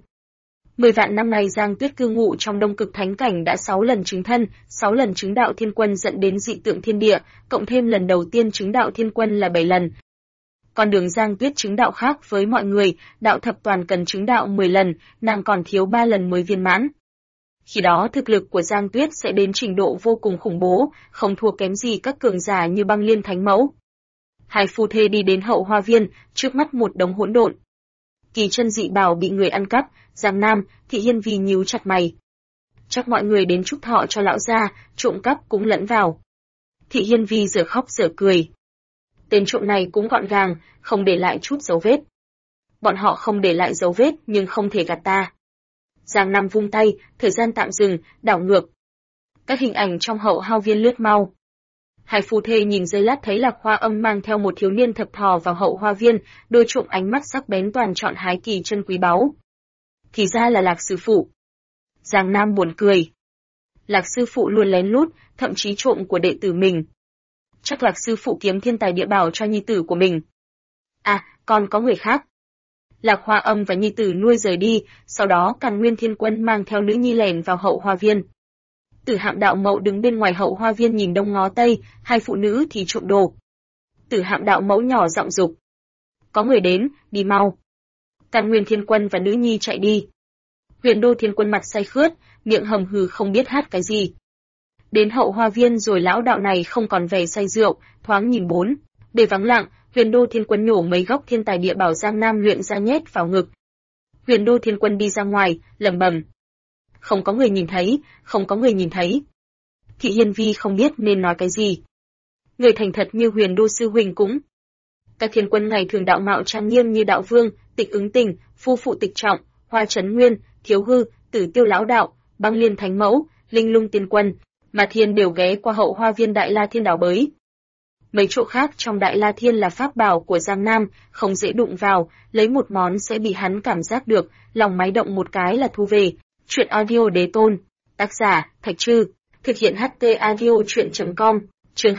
10 vạn năm này Giang Tuyết cư ngụ trong Đông Cực Thánh Cảnh đã 6 lần chứng thân, 6 lần chứng đạo thiên quân dẫn đến dị tượng thiên địa, cộng thêm lần đầu tiên chứng đạo thiên quân là 7 lần. Con đường Giang Tuyết chứng đạo khác với mọi người, đạo thập toàn cần chứng đạo 10 lần, nàng còn thiếu 3 lần mới viên mãn. Khi đó thực lực của Giang Tuyết sẽ đến trình độ vô cùng khủng bố, không thua kém gì các cường giả như Băng Liên Thánh Mẫu. Hai phu thê đi đến hậu hoa viên, trước mắt một đống hỗn độn. Kỳ chân dị bảo bị người ăn cắp, Giang Nam, Thị Hiên Vi nhíu chặt mày. Chắc mọi người đến chúc thọ cho lão gia, trộm cắp cũng lẫn vào. Thị Hiên Vi giờ khóc giờ cười. Tên trộm này cũng gọn gàng, không để lại chút dấu vết. Bọn họ không để lại dấu vết nhưng không thể gạt ta. Giang Nam vung tay, thời gian tạm dừng, đảo ngược. Các hình ảnh trong hậu hao viên lướt mau. Hai phu thê nhìn giây lát thấy Lạc Hoa Âm mang theo một thiếu niên thập thò vào hậu hoa viên, đôi trộm ánh mắt sắc bén toàn chọn hái kỳ chân quý báu. Thì ra là Lạc sư phụ. Giang Nam buồn cười. Lạc sư phụ luôn lén lút, thậm chí trộm của đệ tử mình. Chắc Lạc sư phụ kiếm thiên tài địa bảo cho nhi tử của mình. À, còn có người khác. Lạc Hoa Âm và nhi tử nuôi rời đi, sau đó Càn Nguyên Thiên Quân mang theo nữ nhi lẻn vào hậu hoa viên. Tử Hạm Đạo Mẫu đứng bên ngoài hậu hoa viên nhìn đông ngó tây, hai phụ nữ thì trộm đồ. Tử Hạm Đạo Mẫu nhỏ giọng dục. Có người đến, đi mau. Càn Nguyên Thiên Quân và nữ nhi chạy đi. Huyền Đô Thiên Quân mặt say khướt, miệng hầm hừ không biết hát cái gì. Đến hậu hoa viên rồi lão đạo này không còn vẻ say rượu, thoáng nhìn bốn. Để vắng lặng, Huyền Đô Thiên Quân nhổ mấy gốc thiên tài địa bảo Giang Nam luyện ra nhét vào ngực. Huyền Đô Thiên Quân đi ra ngoài, lẩm bẩm. Không có người nhìn thấy, không có người nhìn thấy. Thị Hiên Vi không biết nên nói cái gì. Người thành thật như Huyền Đô sư huynh cũng. Các thiên quân ngày thường đạo mạo trang nghiêm như Đạo Vương, Tịch Ứng Tình, Phu Phụ Tịch Trọng, Hoa Trấn Nguyên, Thiếu Hư, Tử Tiêu Lão Đạo, Băng Liên Thánh Mẫu, Linh Lung Tiên Quân, mà thiên đều ghé qua hậu hoa viên Đại La Thiên đảo bới. Mấy chỗ khác trong Đại La Thiên là pháp bảo của Giang Nam, không dễ đụng vào, lấy một món sẽ bị hắn cảm giác được, lòng máy động một cái là thu về. Chuyện audio đế tôn, tác giả, Thạch Trư, thực hiện HT audio chuyện.com, chương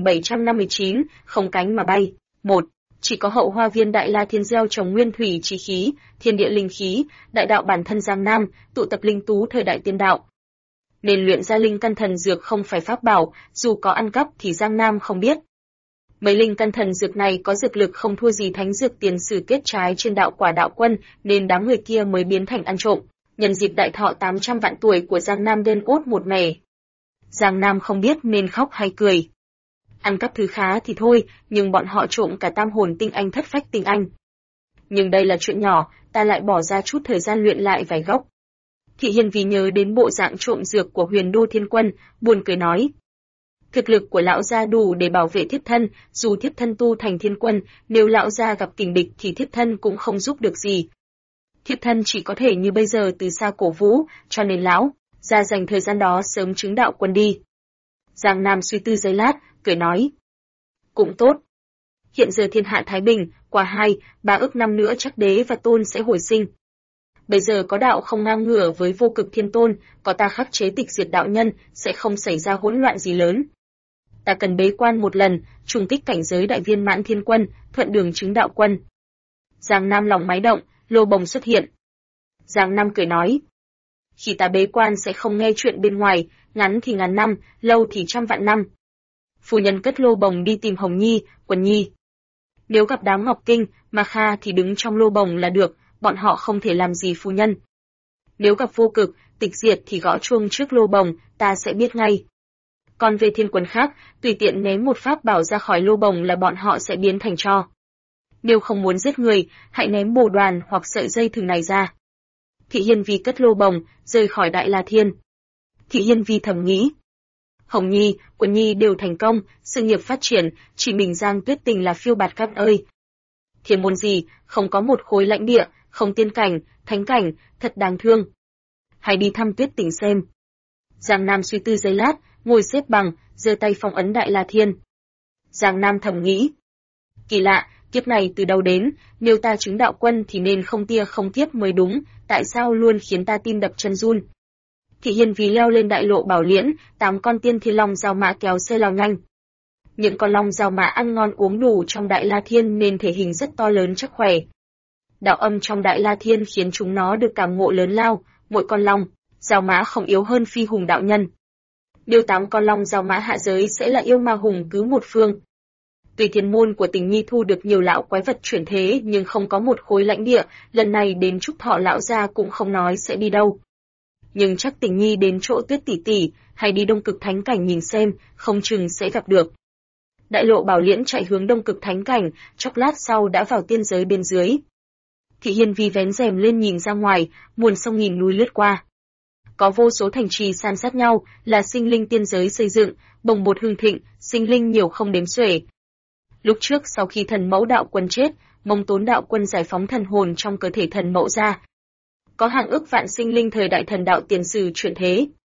2759, không cánh mà bay. 1. Chỉ có hậu hoa viên Đại La Thiên gieo trồng nguyên thủy chi khí, thiên địa linh khí, đại đạo bản thân Giang Nam, tụ tập linh tú thời đại tiên đạo. Nên luyện ra linh căn thần dược không phải pháp bảo, dù có ăn cắp thì Giang Nam không biết. Mấy linh căn thần dược này có dược lực không thua gì thánh dược tiền sử kết trái trên đạo quả đạo quân, nên đám người kia mới biến thành ăn trộm. Nhân dịp đại thọ 800 vạn tuổi của Giang Nam đen ốt một mẻ. Giang Nam không biết nên khóc hay cười. Ăn cắp thứ khá thì thôi, nhưng bọn họ trộm cả tam hồn tinh anh thất phách tinh anh. Nhưng đây là chuyện nhỏ, ta lại bỏ ra chút thời gian luyện lại vài gốc. Thị Hiên vì nhớ đến bộ dạng trộm dược của Huyền Đô Thiên Quân, buồn cười nói. Thực lực của lão gia đủ để bảo vệ thiếp thân, dù thiếp thân tu thành thiên quân, nếu lão gia gặp kình địch thì thiếp thân cũng không giúp được gì. Thiếp thân chỉ có thể như bây giờ từ xa cổ vũ, cho nên lão gia dành thời gian đó sớm chứng đạo quân đi. Giang Nam suy tư giây lát, cười nói. Cũng tốt. Hiện giờ thiên hạ thái bình, qua 2-3 ức năm nữa chắc đế và tôn sẽ hồi sinh. Bây giờ có đạo không ngang ngửa với vô cực thiên tôn, có ta khắc chế tịch diệt đạo nhân, sẽ không xảy ra hỗn loạn gì lớn. Ta cần bế quan một lần, trùng kích cảnh giới đại viên mãn thiên quân, thuận đường chứng đạo quân. Giang Nam lòng máy động, lô bồng xuất hiện. Giang Nam cười nói. Khi ta bế quan sẽ không nghe chuyện bên ngoài, ngắn thì ngàn năm, lâu thì trăm vạn năm. Phu nhân cất lô bồng đi tìm Hồng Nhi, Quần Nhi. Nếu gặp đám Ngọc Kinh, Ma Kha thì đứng trong lô bồng là được, bọn họ không thể làm gì phu nhân. Nếu gặp vô cực, tịch diệt thì gõ chuông trước lô bồng, ta sẽ biết ngay. Còn về thiên quân khác, tùy tiện ném một pháp bảo ra khỏi lô bồng là bọn họ sẽ biến thành tro. Nếu không muốn giết người, hãy ném bồ đoàn hoặc sợi dây thừng này ra. Thị Hiên Vi cất lô bồng, rời khỏi Đại La Thiên. Thị Hiên Vi thầm nghĩ. Hồng Nhi, Quần Nhi đều thành công, sự nghiệp phát triển, chỉ mình Giang Tuyết Tình là phiêu bạt các ơi. Thiên môn gì, không có một khối lãnh địa, không tiên cảnh, thánh cảnh, thật đáng thương. Hãy đi thăm Tuyết Tình xem. Giang Nam suy tư giây lát, ngồi xếp bằng, giơ tay phong ấn Đại La Thiên. Giang Nam thầm nghĩ. Kỳ lạ, kiếp này từ đâu đến, nếu ta chứng đạo quân thì nên không tia không kiếp mới đúng, tại sao luôn khiến ta tim đập chân run. Thị Hiên vì leo lên đại lộ Bảo Liễn, 8 con tiên thiên long giao mã kéo xe lao nhanh. Những con long giao mã ăn ngon uống đủ trong Đại La Thiên nên thể hình rất to lớn chắc khỏe. Đạo âm trong Đại La Thiên khiến chúng nó được cảm ngộ lớn lao, mỗi con long, giao mã không yếu hơn phi hùng đạo nhân. Nếu 8 con long giao mã hạ giới sẽ là yêu ma hùng cứ một phương. Tuy thiên môn của Tình Nhi thu được nhiều lão quái vật chuyển thế nhưng không có một khối lãnh địa, lần này đến Trúc Thọ lão gia cũng không nói sẽ đi đâu. Nhưng chắc Tình Nhi đến chỗ Tuyết tỷ tỷ, hay đi Đông Cực Thánh Cảnh nhìn xem, không chừng sẽ gặp được. Đại lộ Bảo Liễn chạy hướng Đông Cực Thánh Cảnh, chốc lát sau đã vào tiên giới bên dưới. Thị Hiên Vi vén rèm lên nhìn ra ngoài, muôn sông nghìn núi lướt qua. Có vô số thành trì san sát nhau, là sinh linh tiên giới xây dựng, bồng bột hưng thịnh, sinh linh nhiều không đếm xuể. Lúc trước sau khi thần mẫu đạo quân chết, Mông Tốn đạo quân giải phóng thần hồn trong cơ thể thần mẫu ra. Có hàng ức vạn sinh linh thời đại thần đạo tiền sử chuyển thế.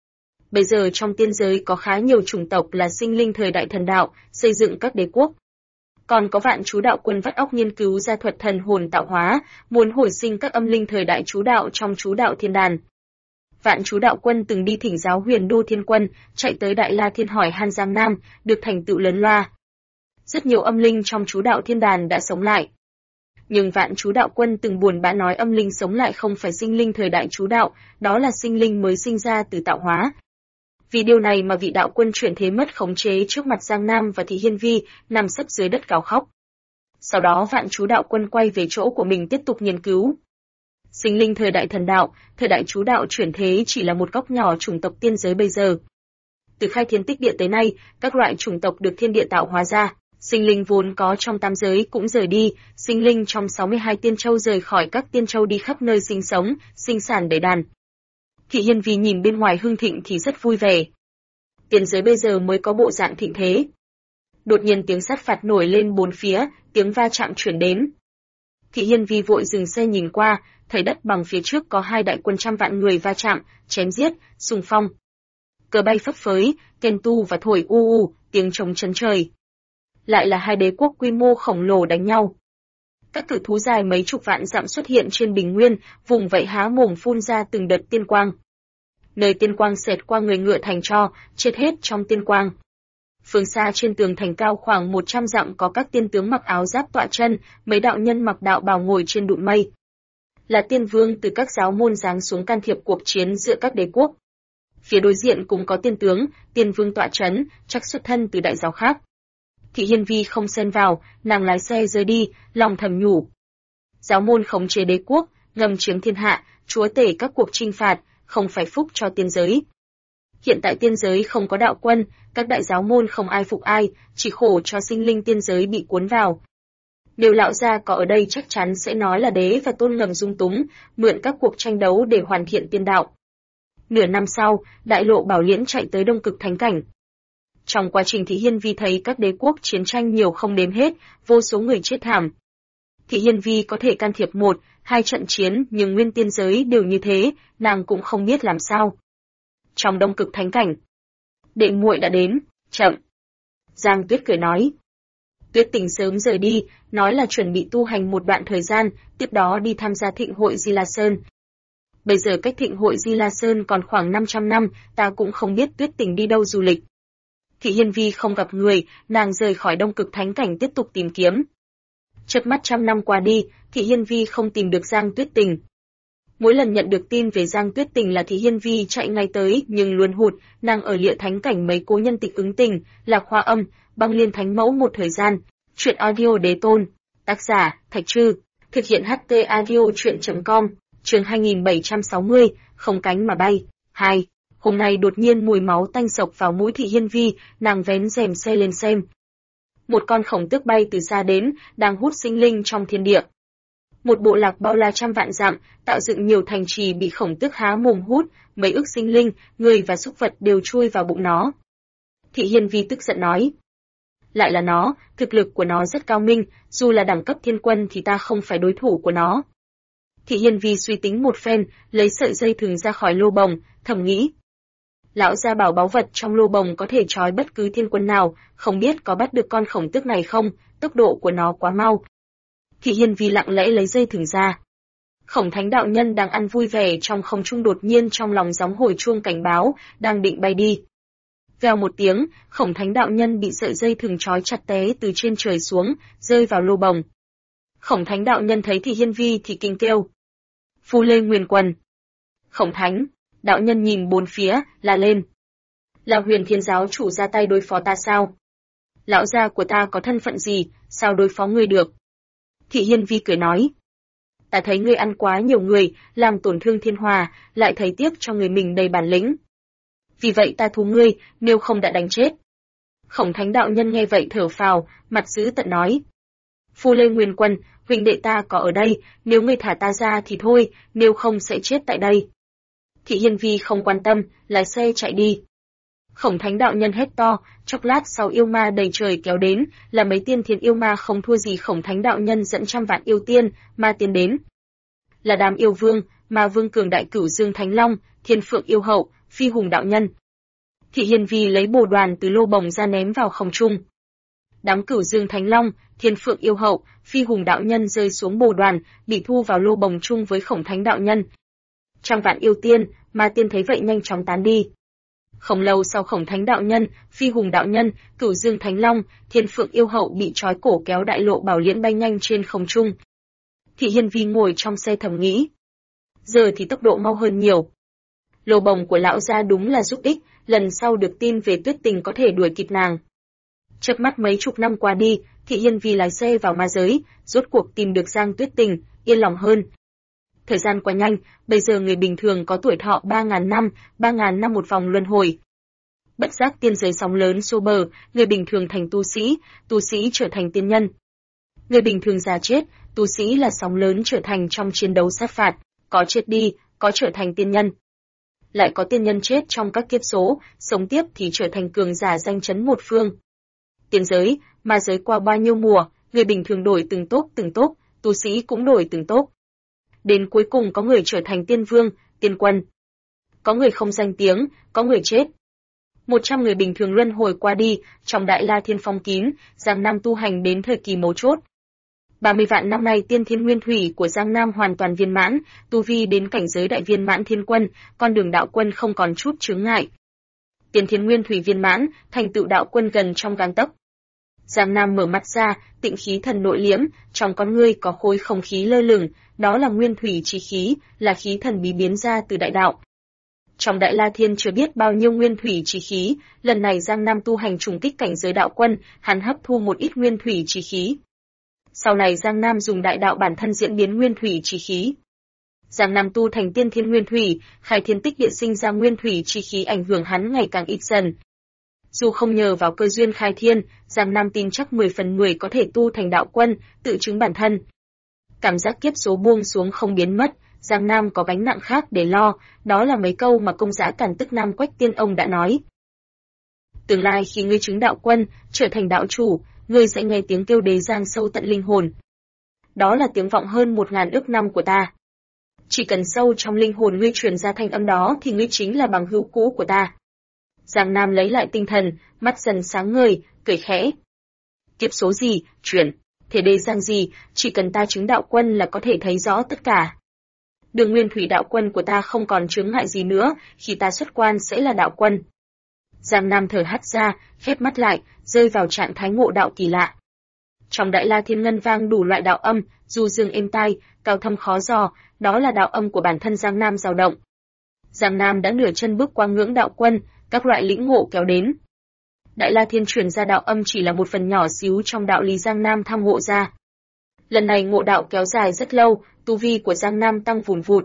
Bây giờ trong tiên giới có khá nhiều chủng tộc là sinh linh thời đại thần đạo, xây dựng các đế quốc. Còn có Vạn Chú Đạo Quân vắt óc nghiên cứu ra thuật thần hồn tạo hóa, muốn hồi sinh các âm linh thời đại chú đạo trong chú đạo thiên đàn. Vạn Chú Đạo Quân từng đi thỉnh giáo Huyền Đô Thiên Quân, chạy tới Đại La Thiên hỏi han Giang Nam, được thành tựu lớn loa. Rất nhiều âm linh trong chú đạo thiên đàn đã sống lại. Nhưng Vạn Chú Đạo Quân từng buồn bã nói âm linh sống lại không phải sinh linh thời đại chú đạo, đó là sinh linh mới sinh ra từ tạo hóa. Vì điều này mà vị đạo quân chuyển thế mất khống chế trước mặt Giang Nam và Thị Hiên Vi, nằm sấp dưới đất gào khóc. Sau đó Vạn Chú Đạo Quân quay về chỗ của mình tiếp tục nghiên cứu. Sinh linh thời đại thần đạo, thời đại chú đạo chuyển thế chỉ là một góc nhỏ chủng tộc tiên giới bây giờ. Từ khai thiên tích địa tới nay, các loại chủng tộc được thiên địa tạo hóa ra, sinh linh vốn có trong tam giới cũng rời đi, sinh linh trong 62 tiên châu rời khỏi các tiên châu đi khắp nơi sinh sống, sinh sản đầy đàn. Thị Hiên Vi nhìn bên ngoài hưng thịnh thì rất vui vẻ. Tiên giới bây giờ mới có bộ dạng thịnh thế. Đột nhiên tiếng sắt phạt nổi lên bốn phía, tiếng va chạm chuyển đến. Thị Hiên Vi vội dừng xe nhìn qua, thấy đất bằng phía trước có hai đại quân trăm vạn người va chạm, chém giết, xung phong. Cờ bay phấp phới, kèn tu và thổi u u, tiếng trống chấn trời. Lại là hai đế quốc quy mô khổng lồ đánh nhau. Các cự thú dài mấy chục vạn dặm xuất hiện trên bình nguyên, vùng vẫy há mồm phun ra từng đợt tiên quang. Nơi tiên quang xẹt qua người ngựa thành tro, chết hết trong tiên quang. Phương xa trên tường thành cao khoảng 100 dặm có các tiên tướng mặc áo giáp tọa chân, mấy đạo nhân mặc đạo bào ngồi trên đụn mây. Là tiên vương từ các giáo môn giáng xuống can thiệp cuộc chiến giữa các đế quốc. Phía đối diện cũng có tiên tướng, tiên vương tọa trấn, chắc xuất thân từ đại giáo khác. Thị Hiên Vi không xen vào, nàng lái xe rời đi, lòng thầm nhủ. Giáo môn khống chế đế quốc, ngầm chiếm thiên hạ, chúa tể các cuộc chinh phạt, không phải phúc cho tiên giới. Hiện tại tiên giới không có đạo quân, các đại giáo môn không ai phục ai, chỉ khổ cho sinh linh tiên giới bị cuốn vào. Nếu lão gia có ở đây chắc chắn sẽ nói là đế và tôn ngầm dung túng, mượn các cuộc tranh đấu để hoàn thiện tiên đạo. Nửa năm sau, đại lộ Bảo Liễn chạy tới Đông Cực Thánh Cảnh. Trong quá trình Thị Hiên Vi thấy các đế quốc chiến tranh nhiều không đếm hết, vô số người chết thảm. Thị Hiên Vi có thể can thiệp 1-2 trận chiến nhưng nguyên tiên giới đều như thế, nàng cũng không biết làm sao. Trong Đông Cực Thánh Cảnh, đệ muội đã đến, chậm. Giang Tuyết cười nói. Tuyết Tình sớm rời đi, nói là chuẩn bị tu hành một đoạn thời gian, tiếp đó đi tham gia thịnh hội Di La Sơn. Bây giờ cách thịnh hội Di La Sơn còn khoảng 500 năm, ta cũng không biết Tuyết Tình đi đâu du lịch. Thị Hiên Vi không gặp người, nàng rời khỏi Đông Cực Thánh Cảnh tiếp tục tìm kiếm. Chớp mắt trăm năm qua đi, Thị Hiên Vi không tìm được Giang Tuyết Tình. Mỗi lần nhận được tin về Giang Tuyết Tình là Thị Hiên Vi chạy ngay tới, nhưng luôn hụt, nàng ở Lịa Thánh Cảnh mấy cố nhân tịch ứng tình, Lạc Hoa Âm, Băng Liên Thánh Mẫu một thời gian. Truyện audio Đế Tôn, tác giả Thạch Trư, thực hiện HT audio truyện.com, chương 2760, không cánh mà bay. 2. Hôm nay đột nhiên mùi máu tanh sộc vào mũi Thị Hiên Vi, nàng vén rèm xe lên xem. Một con khổng tước bay từ xa đến, đang hút sinh linh trong thiên địa. Một bộ lạc bao la trăm vạn dặm, tạo dựng nhiều thành trì bị khổng tước há mồm hút, mấy ức sinh linh, người và súc vật đều chui vào bụng nó. Thị Hiên Vi tức giận nói. Lại là nó, thực lực của nó rất cao minh, dù là đẳng cấp thiên quân thì ta không phải đối thủ của nó. Thị Hiên Vi suy tính một phen, lấy sợi dây thừng ra khỏi lô bồng, thầm nghĩ. Lão gia bảo báu vật trong lô bồng có thể trói bất cứ thiên quân nào, không biết có bắt được con khổng tước này không, tốc độ của nó quá mau. Thị Hiên Vi lặng lẽ lấy dây thừng ra. Khổng Thánh đạo nhân đang ăn vui vẻ trong không trung đột nhiên trong lòng gióng hồi chuông cảnh báo, đang định bay đi. Vèo một tiếng, Khổng Thánh đạo nhân bị sợi dây thừng trói chặt té từ trên trời xuống, rơi vào lô bồng. Khổng Thánh đạo nhân thấy Thị Hiên Vi thì kinh kêu. Phu Lê Nguyên Quần. Khổng Thánh đạo nhân nhìn bốn phía, la lên. Là Huyền Thiên giáo chủ ra tay đối phó ta sao? Lão gia của ta có thân phận gì, sao đối phó ngươi được? Thị Hiên Vi cười nói. Ta thấy ngươi ăn quá nhiều người, làm tổn thương thiên hòa, lại thấy tiếc cho người mình đầy bản lĩnh. Vì vậy ta thú ngươi, nếu không đã đánh chết. Khổng Thánh đạo nhân nghe vậy thở phào, mặt dữ tợn nói. Phu Lê Nguyên Quân, huynh đệ ta có ở đây, nếu ngươi thả ta ra thì thôi, nếu không sẽ chết tại đây. Thị Hiên Vi không quan tâm, lái xe chạy đi. Khổng Thánh đạo nhân hét to, chốc lát sau yêu ma đầy trời kéo đến, là mấy tiên thiên yêu ma không thua gì Khổng Thánh đạo nhân dẫn trăm vạn yêu tiên, ma tiên đến. Là Đám yêu vương, Ma vương cường đại Cửu Dương Thánh Long, Thiên Phượng yêu hậu, Phi Hùng đạo nhân. Thị Hiên Vi lấy bồ đoàn từ lô bồng ra ném vào không trung. Đám Cửu Dương Thánh Long, Thiên Phượng Yêu Hậu, Phi Hùng đạo nhân rơi xuống bồ đoàn, bị thu vào lô bồng chung với Khổng Thánh đạo nhân. Trăm vạn yêu tiên, ma tiên thấy vậy nhanh chóng tán đi. Không lâu sau Khổng Thánh đạo nhân, Phi Hùng đạo nhân, Cửu Dương Thánh Long, Thiên Phượng Yêu Hậu bị trói cổ kéo đại lộ bảo liễn bay nhanh trên không trung. Thị Hiên Vi ngồi trong xe thầm nghĩ, giờ thì tốc độ mau hơn nhiều. Lô bồng của lão gia đúng là giúp ích, lần sau được tin về Tuyết Tình có thể đuổi kịp nàng. Chớp mắt mấy chục năm qua đi, Thị Hiên Vi lái xe vào ma giới, rốt cuộc tìm được Giang Tuyết Tình, yên lòng hơn. Thời gian quá nhanh, bây giờ người bình thường có tuổi thọ 3.000 năm một vòng luân hồi. Bất giác tiên giới sóng lớn xô bờ, người bình thường thành tu sĩ trở thành tiên nhân. Người bình thường già chết, tu sĩ là sóng lớn trở thành trong chiến đấu sát phạt, có chết đi, có trở thành tiên nhân. Lại có tiên nhân chết trong các kiếp số, sống tiếp thì trở thành cường giả danh chấn một phương. Tiên giới, ma giới qua bao nhiêu mùa, người bình thường đổi từng tốp, tu sĩ cũng đổi từng tốp. Đến cuối cùng có người trở thành tiên vương, tiên quân. Có người không danh tiếng, có người chết. 100 người bình thường luân hồi qua đi, trong Đại La Thiên phong kín, Giang Nam tu hành đến thời kỳ mấu chốt. 30 vạn năm nay tiên thiên nguyên thủy của Giang Nam hoàn toàn viên mãn, tu vi đến cảnh giới đại viên mãn thiên quân, con đường đạo quân không còn chút chướng ngại. Tiên thiên nguyên thủy viên mãn, thành tựu đạo quân gần trong gang tấc. Giang Nam mở mắt ra, tịnh khí thần nội liễm, trong con ngươi có khối không khí lơ lửng, đó là nguyên thủy chi khí, là khí thần bí biến ra từ đại đạo. Trong Đại La Thiên chưa biết bao nhiêu nguyên thủy chi khí, lần này Giang Nam tu hành trùng kích cảnh giới đạo quân, hắn hấp thu một ít nguyên thủy chi khí. Sau này Giang Nam dùng đại đạo bản thân diễn biến nguyên thủy chi khí. Giang Nam tu thành tiên thiên nguyên thủy, khai thiên tích địa sinh ra nguyên thủy chi khí ảnh hưởng hắn ngày càng ít dần. Dù không nhờ vào cơ duyên khai thiên, Giang Nam tin chắc 10 phần 10 có thể tu thành đạo quân, tự chứng bản thân. Cảm giác kiếp số buông xuống không biến mất, Giang Nam có gánh nặng khác để lo, đó là mấy câu mà công giá Càn Tức Nam Quách Tiên ông đã nói. Tương lai khi ngươi chứng đạo quân, trở thành đạo chủ, ngươi sẽ nghe tiếng kêu đế giang sâu tận linh hồn. Đó là tiếng vọng hơn 1000 ước năm của ta. Chỉ cần sâu trong linh hồn ngươi truyền ra thanh âm đó thì ngươi chính là bằng hữu cũ của ta. Giang Nam lấy lại tinh thần, mắt dần sáng ngời, cười khẽ. Kiếp số gì, chuyển, thể đế giang gì, chỉ cần ta chứng đạo quân là có thể thấy rõ tất cả. Đường nguyên thủy đạo quân của ta không còn chướng ngại gì nữa, khi ta xuất quan sẽ là đạo quân. Giang Nam thở hắt ra, khép mắt lại, rơi vào trạng thái ngộ đạo kỳ lạ. Trong Đại La Thiên ngân vang đủ loại đạo âm, du dương êm tai, cao thâm khó dò, đó là đạo âm của bản thân Giang Nam dao động. Giang Nam đã nửa chân bước qua ngưỡng đạo quân, các loại lĩnh ngộ kéo đến. Đại La Thiên truyền ra đạo âm chỉ là một phần nhỏ xíu trong đạo lý Giang Nam tham ngộ ra. Lần này ngộ đạo kéo dài rất lâu, tu vi của Giang Nam tăng vùn vụt.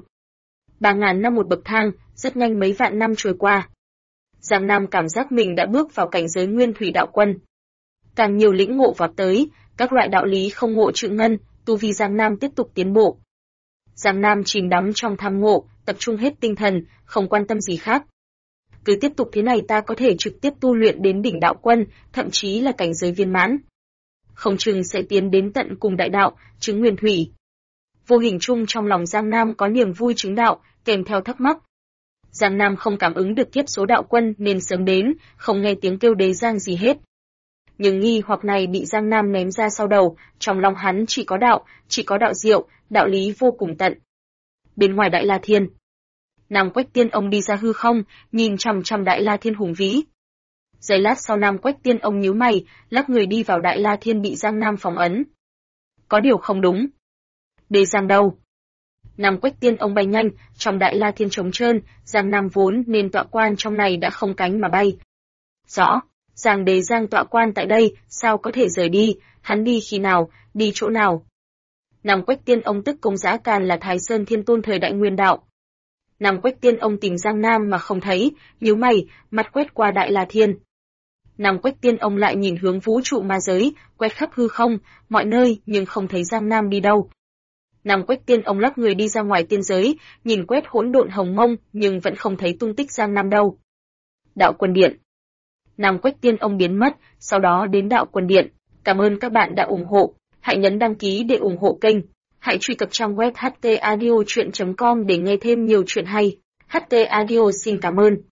3000 năm một bậc thang, rất nhanh mấy vạn năm trôi qua. Giang Nam cảm giác mình đã bước vào cảnh giới nguyên thủy đạo quân. Càng nhiều lĩnh ngộ vọt tới, các loại đạo lý không ngộ trự ngân, tu vi Giang Nam tiếp tục tiến bộ. Giang Nam chìm đắm trong tham ngộ, tập trung hết tinh thần, không quan tâm gì khác. Cứ tiếp tục thế này ta có thể trực tiếp tu luyện đến đỉnh đạo quân, thậm chí là cảnh giới viên mãn. Không chừng sẽ tiến đến tận cùng đại đạo, chứng nguyên thủy. Vô hình chung trong lòng Giang Nam có niềm vui chứng đạo, kèm theo thắc mắc. Giang Nam không cảm ứng được kiếp số đạo quân nên sớm đến, không nghe tiếng kêu đế giang gì hết. Nhưng nghi hoặc này bị Giang Nam ném ra sau đầu, trong lòng hắn chỉ có đạo diệu, đạo lý vô cùng tận. Bên ngoài Đại La Thiên, Nam Quách Tiên ông đi ra hư không, nhìn chằm chằm Đại La Thiên hùng vĩ. Giây lát sau Nam Quách Tiên ông nhíu mày, lắc người đi vào Đại La Thiên bị Giang Nam phóng ấn. Có điều không đúng. Đế giang đâu? Nam Quách Tiên ông bay nhanh, trong Đại La Thiên trống trơn, Giang Nam vốn nên tọa quan trong này đã không cánh mà bay. Rõ, Giang đế giang tọa quan tại đây, sao có thể rời đi, hắn đi khi nào, đi chỗ nào? Nam Quách Tiên ông tức công giá Càn là Thái Sơn Thiên Tôn thời Đại Nguyên Đạo. Nam Quách Tiên ông tìm Giang Nam mà không thấy, nhíu mày, mắt quét qua Đại La Thiên. Nam Quách Tiên ông lại nhìn hướng vũ trụ ma giới, quét khắp hư không, mọi nơi nhưng không thấy Giang Nam đi đâu. Nam Quách Tiên ông lắc người đi ra ngoài tiên giới, nhìn quét hỗn độn hồng mông nhưng vẫn không thấy tung tích Giang Nam đâu. Đạo Quân Điện. Nam Quách Tiên ông biến mất, sau đó đến Đạo Quân Điện. Cảm ơn các bạn đã ủng hộ. Hãy nhấn đăng ký để ủng hộ kênh. Hãy truy cập trang web htaudio.com để nghe thêm nhiều chuyện hay. HT Audio xin cảm ơn.